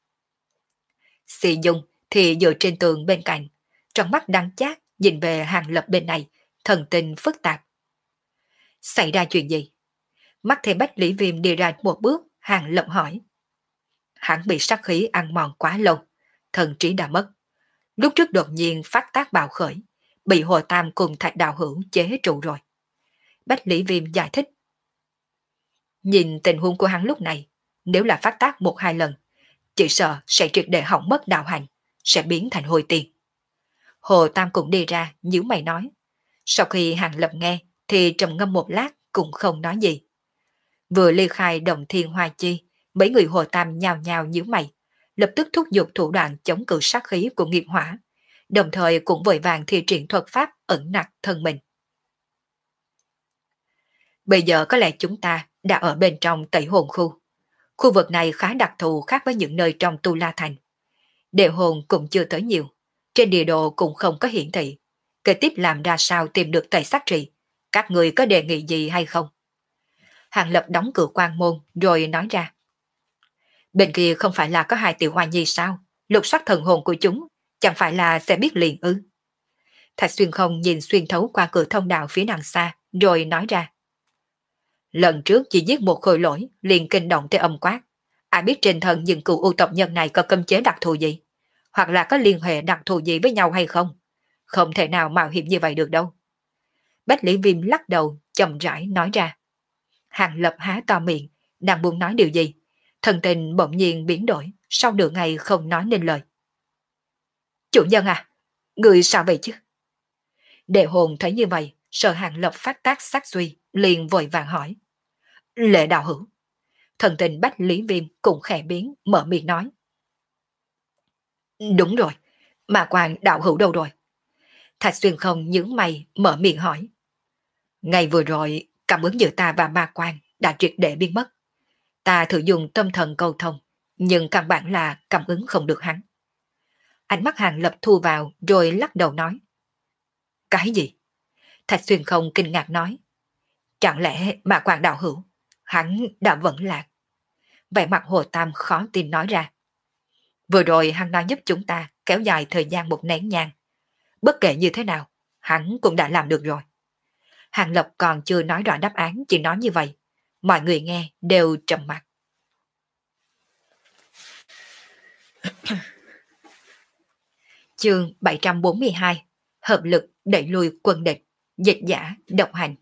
Xì Dung thì dựa trên tường bên cạnh, trong mắt đắng chát nhìn về Hàng Lập bên này, thần tình phức tạp. Xảy ra chuyện gì? Mắt thấy Bách Lý Viêm đi ra một bước, Hàng Lập hỏi. Hắn bị sát khí ăn mòn quá lâu, thần trí đã mất. Lúc trước đột nhiên phát tác bạo khởi, bị Hồ Tam cùng Thạch Đạo Hữu chế trụ rồi. Bách Lý Viêm giải thích. Nhìn tình huống của hắn lúc này, nếu là phát tác một hai lần, chỉ sợ sẽ triệt để hỏng mất đạo hành, sẽ biến thành hồi tiền. Hồ Tam cũng đi ra, nhíu mày nói. Sau khi Hàng Lập nghe, thì trầm ngâm một lát cũng không nói gì. Vừa ly khai Đồng Thiên Hoa Chi, mấy người Hồ Tam nhào nhào nhíu mày, lập tức thúc giục thủ đoạn chống cự sát khí của nghiệp hỏa, đồng thời cũng vội vàng thi triển thuật pháp ẩn nặc thân mình. Bây giờ có lẽ chúng ta đã ở bên trong Tẩy Hồn Khu. Khu vực này khá đặc thù khác với những nơi trong Tu La Thành. Địa hồn cũng chưa tới nhiều, trên địa đồ cũng không có hiển thị. Kế tiếp làm ra sao tìm được tẩy sát trì? Các người có đề nghị gì hay không? Hàng Lập đóng cửa quan môn rồi nói ra. Bên kia không phải là có hai tiểu hoa nhi sao? Lục soát thần hồn của chúng, chẳng phải là sẽ biết liền ư? Thạch Xuyên Không nhìn xuyên thấu qua cửa thông đạo phía đằng xa, rồi nói ra. Lần trước chỉ giết một khôi lỗi, liền kinh động tới âm quát. Ai biết trên thân những cựu ưu tộc nhân này có cấm chế đặc thù gì? Hoặc là có liên hệ đặc thù gì với nhau hay không? Không thể nào mạo hiểm như vậy được đâu. Bách Lý Viêm lắc đầu, chậm rãi nói ra. Hàng Lập há to miệng, đang muốn nói điều gì? Thần tình bỗng nhiên biến đổi, sau nửa ngày không nói nên lời. Chủ nhân à, người sao vậy chứ? Đệ hồn thấy như vậy, sợ Hàng Lập phát tác sát suy, liền vội vàng hỏi. Lệ đạo hữu. Thần tình Bách Lý Viêm cũng khẽ biến, mở miệng nói. Đúng rồi, mà quan đạo hữu đâu rồi? Thạch Xuyên Không nhướng mày, mở miệng hỏi. Ngày vừa rồi, cảm ứng giữa ta và ma quan đã triệt để biến mất. Ta thử dùng tâm thần cầu thông, nhưng căn bản là cảm ứng không được hắn. Ánh mắt Hàng Lập thu vào rồi lắc đầu nói. Cái gì? Thạch Xuyên Không kinh ngạc nói. Chẳng lẽ ma quan đạo hữu, hắn đã vẫn lạc? Vẻ mặt Hồ Tam khó tin nói ra. Vừa rồi hắn nói giúp chúng ta kéo dài thời gian một nén nhang. Bất kể như thế nào, hắn cũng đã làm được rồi. Hàng Lập còn chưa nói rõ đáp án, chỉ nói như vậy. Mọi người nghe đều trầm mặc. Chương bảy trăm bốn mươi hai. Hợp lực đẩy lùi quân địch. Dịch giả độc hành.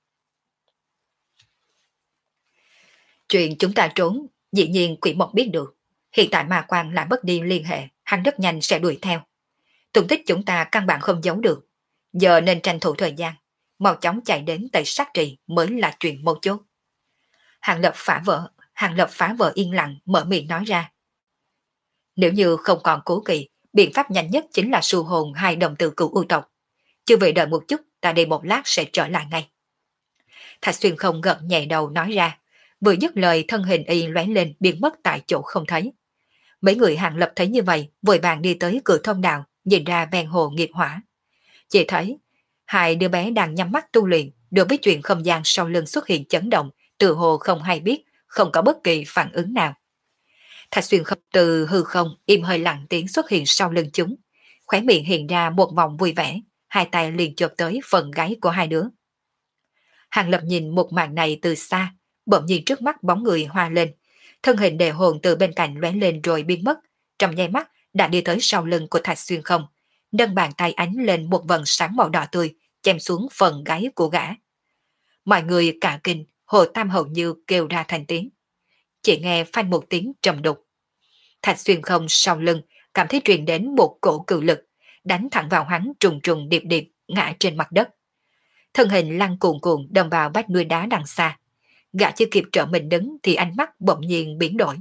Chuyện chúng ta trốn, dĩ nhiên quỷ mộc biết được. Hiện tại ma quan lại mất đi liên hệ, hắn rất nhanh sẽ đuổi theo. Tung tích chúng ta căn bản không giấu được. Giờ nên tranh thủ thời gian, mau chóng chạy đến tẩy sát trì mới là chuyện mấu chốt. Hàng Lập phá vỡ, Hàng Lập phá vỡ yên lặng, mở miệng nói ra. Nếu như không còn cố kỵ, biện pháp nhanh nhất chính là su hồn hai đồng tử cửu ưu tộc. Chưa vậy đợi một chút, ta đây một lát sẽ trở lại ngay. Thạch Xuyên Không gật nhẹ đầu nói ra, vừa dứt lời thân hình y lóe lên biến mất tại chỗ không thấy. Mấy người Hàng Lập thấy như vậy, vội vàng đi tới cửa thông đạo, nhìn ra ven hồ nghiệp hỏa. Chỉ thấy hai đứa bé đang nhắm mắt tu luyện, đối với chuyện không gian sau lưng xuất hiện chấn động, tự hồ không hay biết, không có bất kỳ phản ứng nào. Thạch Xuyên Không từ hư không im hơi lặng tiếng xuất hiện sau lưng chúng, khóe miệng hiện ra một vòng vui vẻ, hai tay liền chộp tới phần gáy của hai đứa. Hàng Lập nhìn một màn này từ xa, bỗng nhiên trước mắt bóng người hoa lên, thân hình đề hồn từ bên cạnh lóe lên rồi biến mất, trong nháy mắt đã đi tới sau lưng của Thạch Xuyên Không, nâng bàn tay ánh lên một vầng sáng màu đỏ tươi, chém xuống phần gáy của gã. Mọi người cả kinh, Hồ Tam hầu như kêu ra thành tiếng. Chỉ nghe phanh một tiếng trầm đục. Thạch Xuyên Không sau lưng cảm thấy truyền đến một cổ cự lực, đánh thẳng vào hắn trùng trùng điệp điệp, ngã trên mặt đất. Thân hình lăn cuồn cuộn đâm vào vách núi đá đằng xa. Gã chưa kịp trở mình đứng thì ánh mắt bỗng nhiên biến đổi.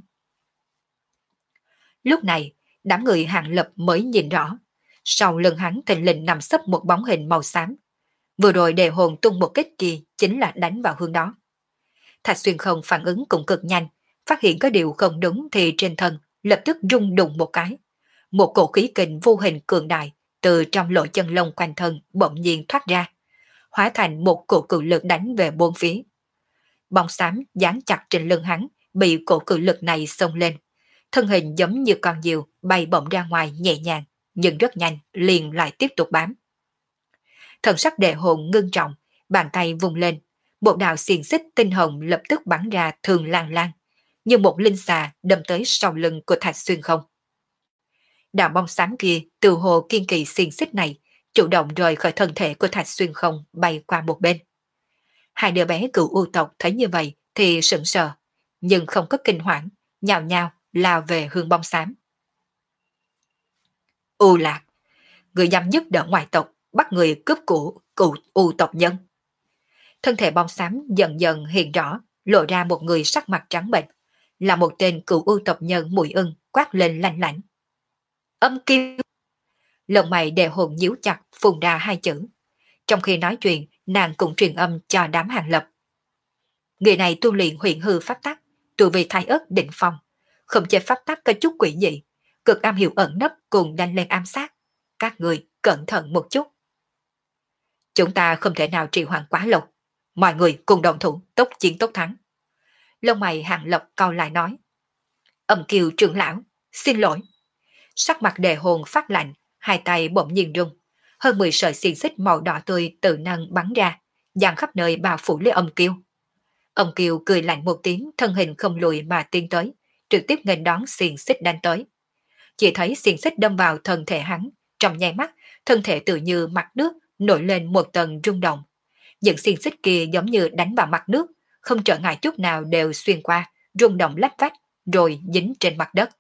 Lúc này, đám người Hàng Lập mới nhìn rõ. Sau lưng hắn thình lình nằm sấp một bóng hình màu xám. Vừa rồi đề hồn tung một kích kia chính là đánh vào hướng đó. Thạch Xuyên Không phản ứng cũng cực nhanh, phát hiện có điều không đúng thì trên thân lập tức rung đùng một cái. Một cổ khí kình vô hình cường đại từ trong lỗ chân lông quanh thân bỗng nhiên thoát ra, hóa thành một cổ cự lực đánh về bốn phía. Bóng xám dán chặt trên lưng hắn bị cổ cự lực này xông lên, thân hình giống như con diều bay bổng ra ngoài nhẹ nhàng, nhưng rất nhanh liền lại tiếp tục bám. Thần sắc đệ hồn ngưng trọng, bàn tay vùng lên, một đạo xiềng xích tinh hồng lập tức bắn ra thường lan lan, như một linh xà đâm tới sau lưng của Thạch Xuyên Không. Đạo bóng xám kia từ hồ kiên kỳ xiềng xích này, chủ động rời khỏi thân thể của Thạch Xuyên Không bay qua một bên. Hai đứa bé cựu u tộc thấy như vậy thì sững sờ, nhưng không có kinh hoảng, nhào nhào lao về hướng bóng xám. U Lạc, người dám giúp đỡ ngoại tộc, bắt người cướp của cụ U tộc nhân. Thân thể bóng xám dần dần hiện rõ, lộ ra một người sắc mặt trắng bệch, là một tên cựu U tộc nhân Mùi Ưng quát lên lanh lảnh. Âm kiêu. Lông mày đề hồn nhíu chặt, phun ra hai chữ. Trong khi nói chuyện, nàng cũng truyền âm cho đám Hàng Lập. Người này tu luyện huyền hư pháp tắc, tu vi thái ớt định phong, không chế pháp tắc có chút quỷ dị, cực am hiểu ẩn nấp cùng đánh lên ám sát. Các người cẩn thận một chút. Chúng ta không thể nào trì hoãn quá lâu. Mọi người cùng đồng thủ, tốc chiến tốc thắng. Lông mày Hàng Lập cau lại nói. Âm kiều trưởng lão, xin lỗi. Sắc mặt đề hồn phát lạnh, hai tay bỗng nhiên rung. Hơn mười sợi xiềng xích màu đỏ tươi tự nâng bắn ra, dàn khắp nơi bao phủ lấy âm kiều. Âm kiều cười lạnh một tiếng, thân hình không lùi mà tiến tới, trực tiếp nghênh đón xiềng xích đánh tới. Chỉ thấy xiềng xích đâm vào thân thể hắn, trong nháy mắt, thân thể tự như mặt nước nổi lên một tầng rung động. Những xiềng xích kia giống như đánh vào mặt nước, không trở ngại chút nào đều xuyên qua, rung động lách vách, rồi dính trên mặt đất.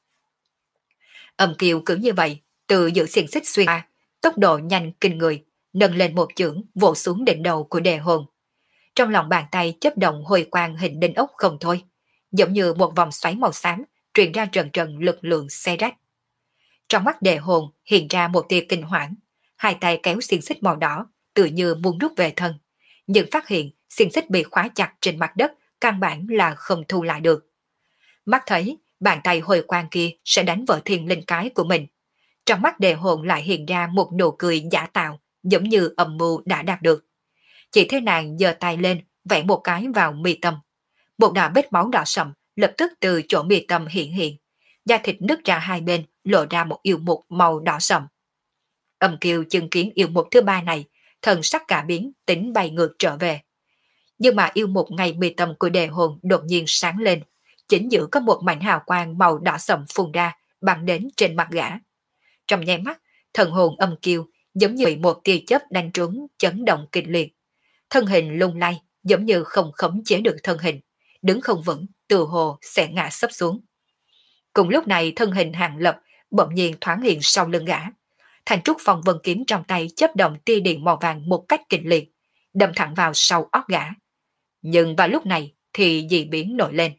Âm kiều cứ như vậy, từ giữa xiềng xích xuyên qua, tốc độ nhanh kinh người, nâng lên một chưởng vỗ xuống đỉnh đầu của đề hồn. Trong lòng bàn tay chớp động hồi quang hình đinh ốc không thôi, giống như một vòng xoáy màu xám truyền ra trần trần lực lượng xe rách. Trong mắt đề hồn hiện ra một tia kinh hoảng, hai tay kéo xiềng xích màu đỏ, tự như muốn rút về thân, nhưng phát hiện xiềng xích bị khóa chặt trên mặt đất, căn bản là không thu lại được. Mắt thấy bàn tay hồi quang kia sẽ đánh vỡ thiên linh cái của mình, trong mắt đề hồn lại hiện ra một nụ cười giả tạo, giống như âm mưu đã đạt được. Chỉ thấy nàng giơ tay lên, vẽ một cái vào mi tâm. Một đạo vết máu đỏ sậm lập tức từ chỗ mi tâm hiện hiện, da thịt nứt ra hai bên, lộ ra một yêu mục màu đỏ sậm. Âm kiều chứng kiến yêu mục thứ ba này, thần sắc cả biến, tính bay ngược trở về. Nhưng mà yêu mục ngay mi tâm của đề hồn đột nhiên sáng lên, chính giữa có một mảnh hào quang màu đỏ sậm phun ra, bắn đến trên mặt gã. Trong nháy mắt, thần hồn âm kiều giống như bị một tia chớp đánh trúng, chấn động kịch liệt. Thân hình lung lay, giống như không khống chế được thân hình, đứng không vững, từ hồ sẽ ngã sấp xuống. Cùng lúc này thân hình Hàng Lập bỗng nhiên thoáng hiện sau lưng gã. Thành trúc phong vân kiếm trong tay chớp động tia điện màu vàng một cách kịch liệt, đâm thẳng vào sau óc gã. Nhưng vào lúc này thì dị biến nổi lên.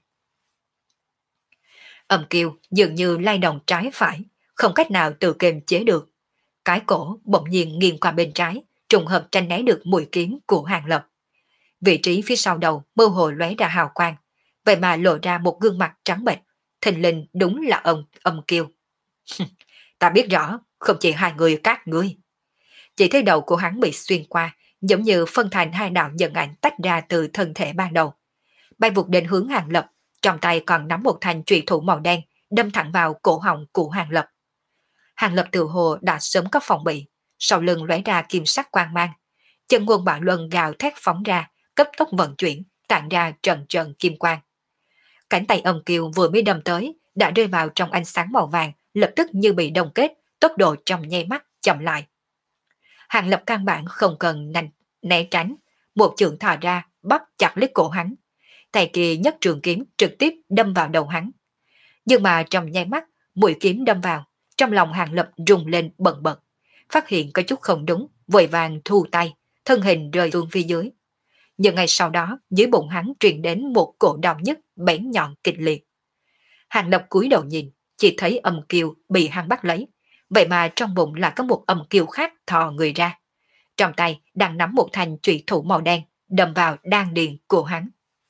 Âm kiều dường như lay động trái phải, không cách nào tự kiềm chế được. Cái cổ bỗng nhiên nghiêng qua bên trái, trùng hợp tranh né được mũi kiếm của Hàng Lập. Vị trí phía sau đầu mơ hồ lóe ra hào quang, vậy mà lộ ra một gương mặt trắng bệch, thình lình đúng là ông Âm kiều. Ta biết rõ, không chỉ hai người các ngươi. Chỉ thấy đầu của hắn bị xuyên qua, giống như phân thành hai đạo nhân ảnh tách ra từ thân thể ban đầu. Bay vụt đến hướng Hàng Lập, trong tay còn nắm một thanh trụy thủ màu đen, đâm thẳng vào cổ họng của Hàng Lập. Hàng Lập tự hồ đã sớm có phòng bị, sau lưng lóe ra kim sắc quang mang. Chân nguồn bạo luân gào thét phóng ra, cấp tốc vận chuyển, tản ra trần trần kim quang. Cánh tay Âm kiều vừa mới đâm tới, đã rơi vào trong ánh sáng màu vàng, lập tức như bị đông kết, tốc độ trong nháy mắt chậm lại. Hàng Lập căn bản không cần nành, né tránh, một chưởng thò ra, bắp chặt lấy cổ hắn. Tay kia nhấc trường kiếm trực tiếp đâm vào đầu hắn. Nhưng mà trong nháy mắt, mũi kiếm đâm vào, trong lòng Hàng Lập rung lên bần bật, phát hiện có chút không đúng, vội vàng thu tay, thân hình rơi xuống phía dưới. Nhưng ngay sau đó, dưới bụng hắn truyền đến một cổ đau nhức bén nhọn kịch liệt. Hàng Lập cúi đầu nhìn, chỉ thấy Âm kiều bị hắn bắt lấy, vậy mà trong bụng lại có một Âm kiều khác thò người ra. Trong tay đang nắm một thanh trụy thủ màu đen, đâm vào đan điền của hắn.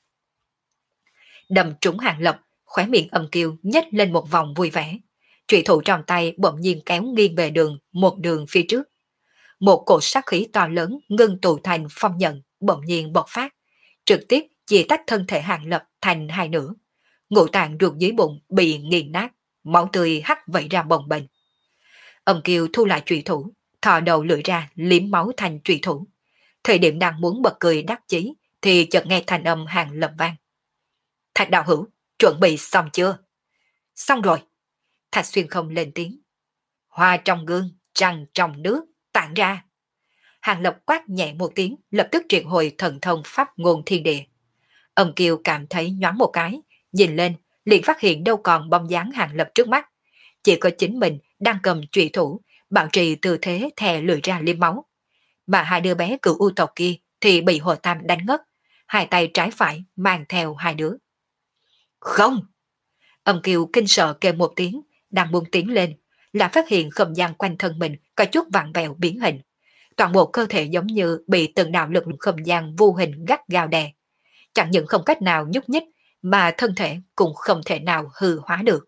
Đâm trúng Hàng Lập, khóe miệng Âm kiều nhếch lên một vòng vui vẻ. Trụy thủ trong tay bỗng nhiên kéo nghiêng về đường, một đường phía trước. Một cổ sát khí to lớn ngưng tụ thành phong nhận bỗng nhiên bộc phát, trực tiếp chia tách thân thể Hàng Lập thành hai nửa. Ngũ tạng ruột dưới bụng bị nghiền nát, máu tươi hắt vẩy ra bồng bềnh. Âm kiều thu lại trụy thủ, thò đầu lưỡi ra liếm máu thành trụy thủ. Thời điểm đang muốn bật cười đắc chí thì chợt nghe thanh âm Hàng Lập vang. Thạch đạo hữu, chuẩn bị xong chưa? Xong rồi. Thạch Xuyên Không lên tiếng. Hoa trong gương, trăng trong nước, tản ra. Hàng Lập quát nhẹ một tiếng, lập tức triệu hồi thần thông pháp ngôn thiên địa. Ông Kiều cảm thấy nhoáng một cái, nhìn lên, liền phát hiện đâu còn bóng dáng Hàng Lập trước mắt. Chỉ có chính mình đang cầm trụy thủ, bảo trì tư thế thè lưỡi ra liếm máu. Mà hai đứa bé cựu u tộc kia thì bị Hồ Tam đánh ngất, hai tay trái phải mang theo hai đứa. Không! Ông Kiều kinh sợ kêu một tiếng, đang muốn tiến lên, là phát hiện không gian quanh thân mình có chút vặn vẹo biến hình. Toàn bộ cơ thể giống như bị từng đạo lực không gian vô hình gắt gao đè. Chẳng những không cách nào nhúc nhích, mà thân thể cũng không thể nào hư hóa được.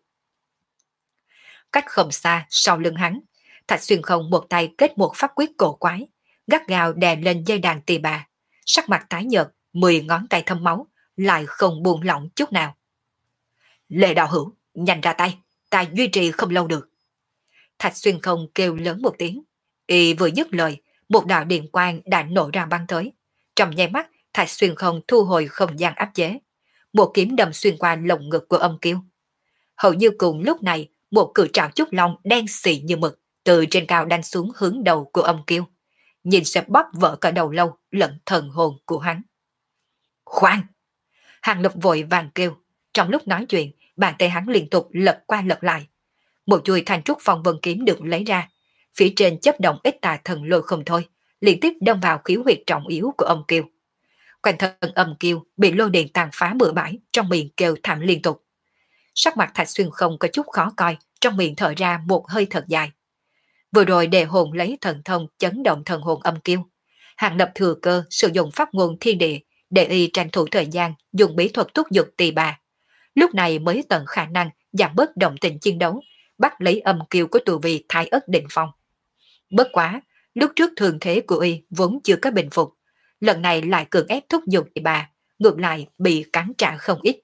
Cách không xa sau lưng hắn, Thạch Xuyên Không một tay kết một pháp quyết cổ quái, gắt gao đè lên dây đàn tỳ bà, sắc mặt tái nhợt, mười ngón tay thâm máu, lại không buông lỏng chút nào. Lệ đạo hữu, nhanh ra tay, ta duy trì không lâu được. Thạch Xuyên Không kêu lớn một tiếng, y vừa dứt lời, một đạo điện quang đã nổ ra băng tới. Trong nháy mắt, Thạch Xuyên Không thu hồi không gian áp chế, một kiếm đâm xuyên qua lồng ngực của Âm Kiêu. Hầu như cùng lúc này, một cự trảo trúc long đen xì như mực từ trên cao đánh xuống hướng đầu của Âm Kiêu, nhìn sẽ bóp vỡ cả đầu lâu lẫn thần hồn của hắn. Khoan! Hàng Lập vội vàng kêu, trong lúc nói chuyện, bàn tay hắn liên tục lật qua lật lại. Một chuôi thanh trúc phong vân kiếm được lấy ra, phía trên chấp động ít tà thần lôi không thôi, liên tiếp đâm vào khiếu huyệt trọng yếu của Âm Kiêu. Quanh thân Âm Kiêu bị lôi điện tàn phá bừa bãi, trong miệng kêu thảm liên tục. Sắc mặt Thạch Xuyên Không có chút khó coi, trong miệng thở ra một hơi thật dài. Vừa rồi đề hồn lấy thần thông chấn động thần hồn Âm Kiêu, Hàng Lập thừa cơ sử dụng pháp ngôn thiên địa để y tranh thủ thời gian dùng bí thuật túc dục tỳ bà. Lúc này mới tận khả năng giảm bớt động tình chiến đấu, bắt lấy Âm Kiêu của tù vị thái ất định phong. Bất quá, lúc trước thường thế của y vốn chưa có bình phục, lần này lại cường ép thúc dục tỳ bà, ngược lại bị cắn trả không ít.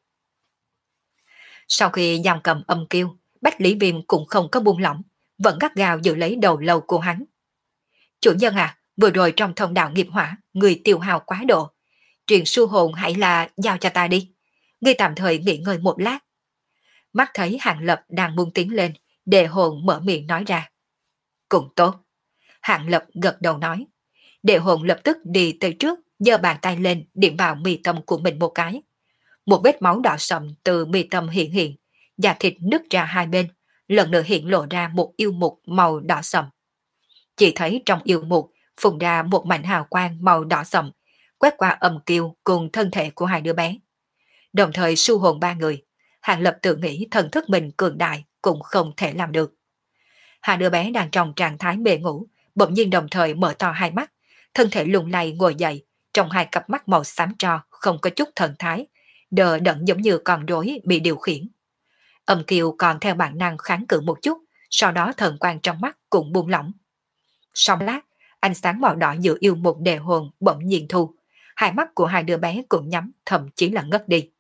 Sau khi giam cầm Âm Kiêu, Bách Lý Viêm cũng không có buông lỏng, vẫn gắt gao giữ lấy đầu lâu của hắn. Chủ nhân à, vừa rồi trong thông đạo nghiệp hỏa, người tiêu hao quá độ. Chuyện su hồn hãy là giao cho ta đi. Ngươi tạm thời nghỉ ngơi một lát. Mắt thấy Hàng Lập đang buông tiếng lên, đề hồn mở miệng nói ra. Cũng tốt. Hàng Lập gật đầu nói. Đề hồn lập tức đi tới trước, giơ bàn tay lên điểm vào mi tâm của mình một cái. Một vết máu đỏ sậm từ mi tâm hiện hiện, da thịt nứt ra hai bên, lần nữa hiện lộ ra một yêu mục màu đỏ sậm. Chỉ thấy trong yêu mục phun ra một mảnh hào quang màu đỏ sậm, quét qua Âm Kiêu cùng thân thể của hai đứa bé. Đồng thời su hồn ba người, Hàng Lập tự nghĩ thần thức mình cường đại cũng không thể làm được. Hai đứa bé đang trong trạng thái mê ngủ, bỗng nhiên đồng thời mở to hai mắt, thân thể lung lay ngồi dậy, trong hai cặp mắt màu xám tro không có chút thần thái, đờ đẫn giống như con rối bị điều khiển. Âm Kiều còn theo bản năng kháng cự một chút, sau đó thần quang trong mắt cũng buông lỏng. Sau lát, ánh sáng màu đỏ giữa yêu một đề hồn bỗng nhiên thu, hai mắt của hai đứa bé cũng nhắm, thậm chí là ngất đi.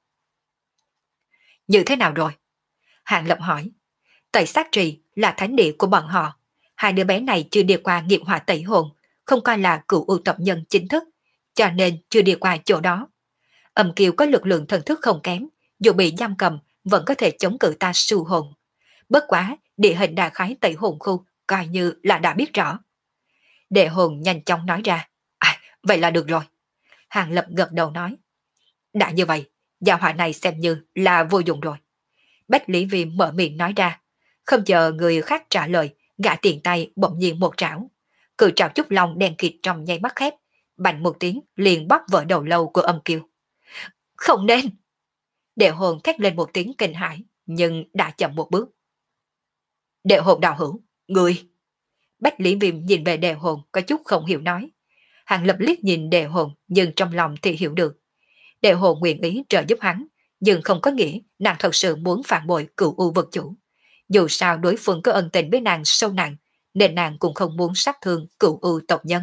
Như thế nào rồi? Hàng Lập hỏi. Tẩy sát trì là thánh địa của bọn họ. Hai đứa bé này chưa đi qua nghiệp hỏa tẩy hồn, không coi là cựu ưu tộc nhân chính thức, cho nên chưa đi qua chỗ đó. Âm Kiều có lực lượng thần thức không kém, dù bị giam cầm vẫn có thể chống cự ta su hồn. Bất quá, địa hình đại khái tẩy hồn khu coi như là đã biết rõ. Đệ hồn nhanh chóng nói ra. À, vậy là được rồi. Hàng Lập gật đầu nói. Đã như vậy, gia hỏa này xem như là vô dụng rồi. Bách Lý Viêm mở miệng nói ra. Không chờ người khác trả lời, gã tiền tay bỗng nhiên một trảo. Cự trảo trúc long đen kịt trong nháy mắt khép, bành một tiếng liền bóp vỡ đầu lâu của Âm Kiều. Không nên! Đệ hồn thét lên một tiếng kinh hãi, nhưng đã chậm một bước. Đệ hồn đạo hữu, người! Bách Lý Viêm nhìn về đề hồn có chút không hiểu nói. Hàng Lập liếc nhìn đề hồn nhưng trong lòng thì hiểu được. Đề hồn nguyện ý trợ giúp hắn, nhưng không có nghĩa nàng thật sự muốn phản bội cựu u vật chủ. Dù sao đối phương có ân tình với nàng sâu nặng, nên nàng cũng không muốn sát thương cựu u tộc nhân.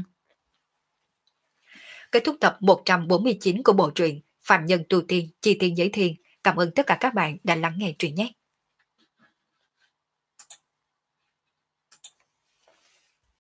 Kết thúc tập một trăm bốn mươi chín của bộ truyện Phạm Nhân Tu Tiên Chi Tiên Giới Thiên. Cảm ơn tất cả các bạn đã lắng nghe truyện nhé.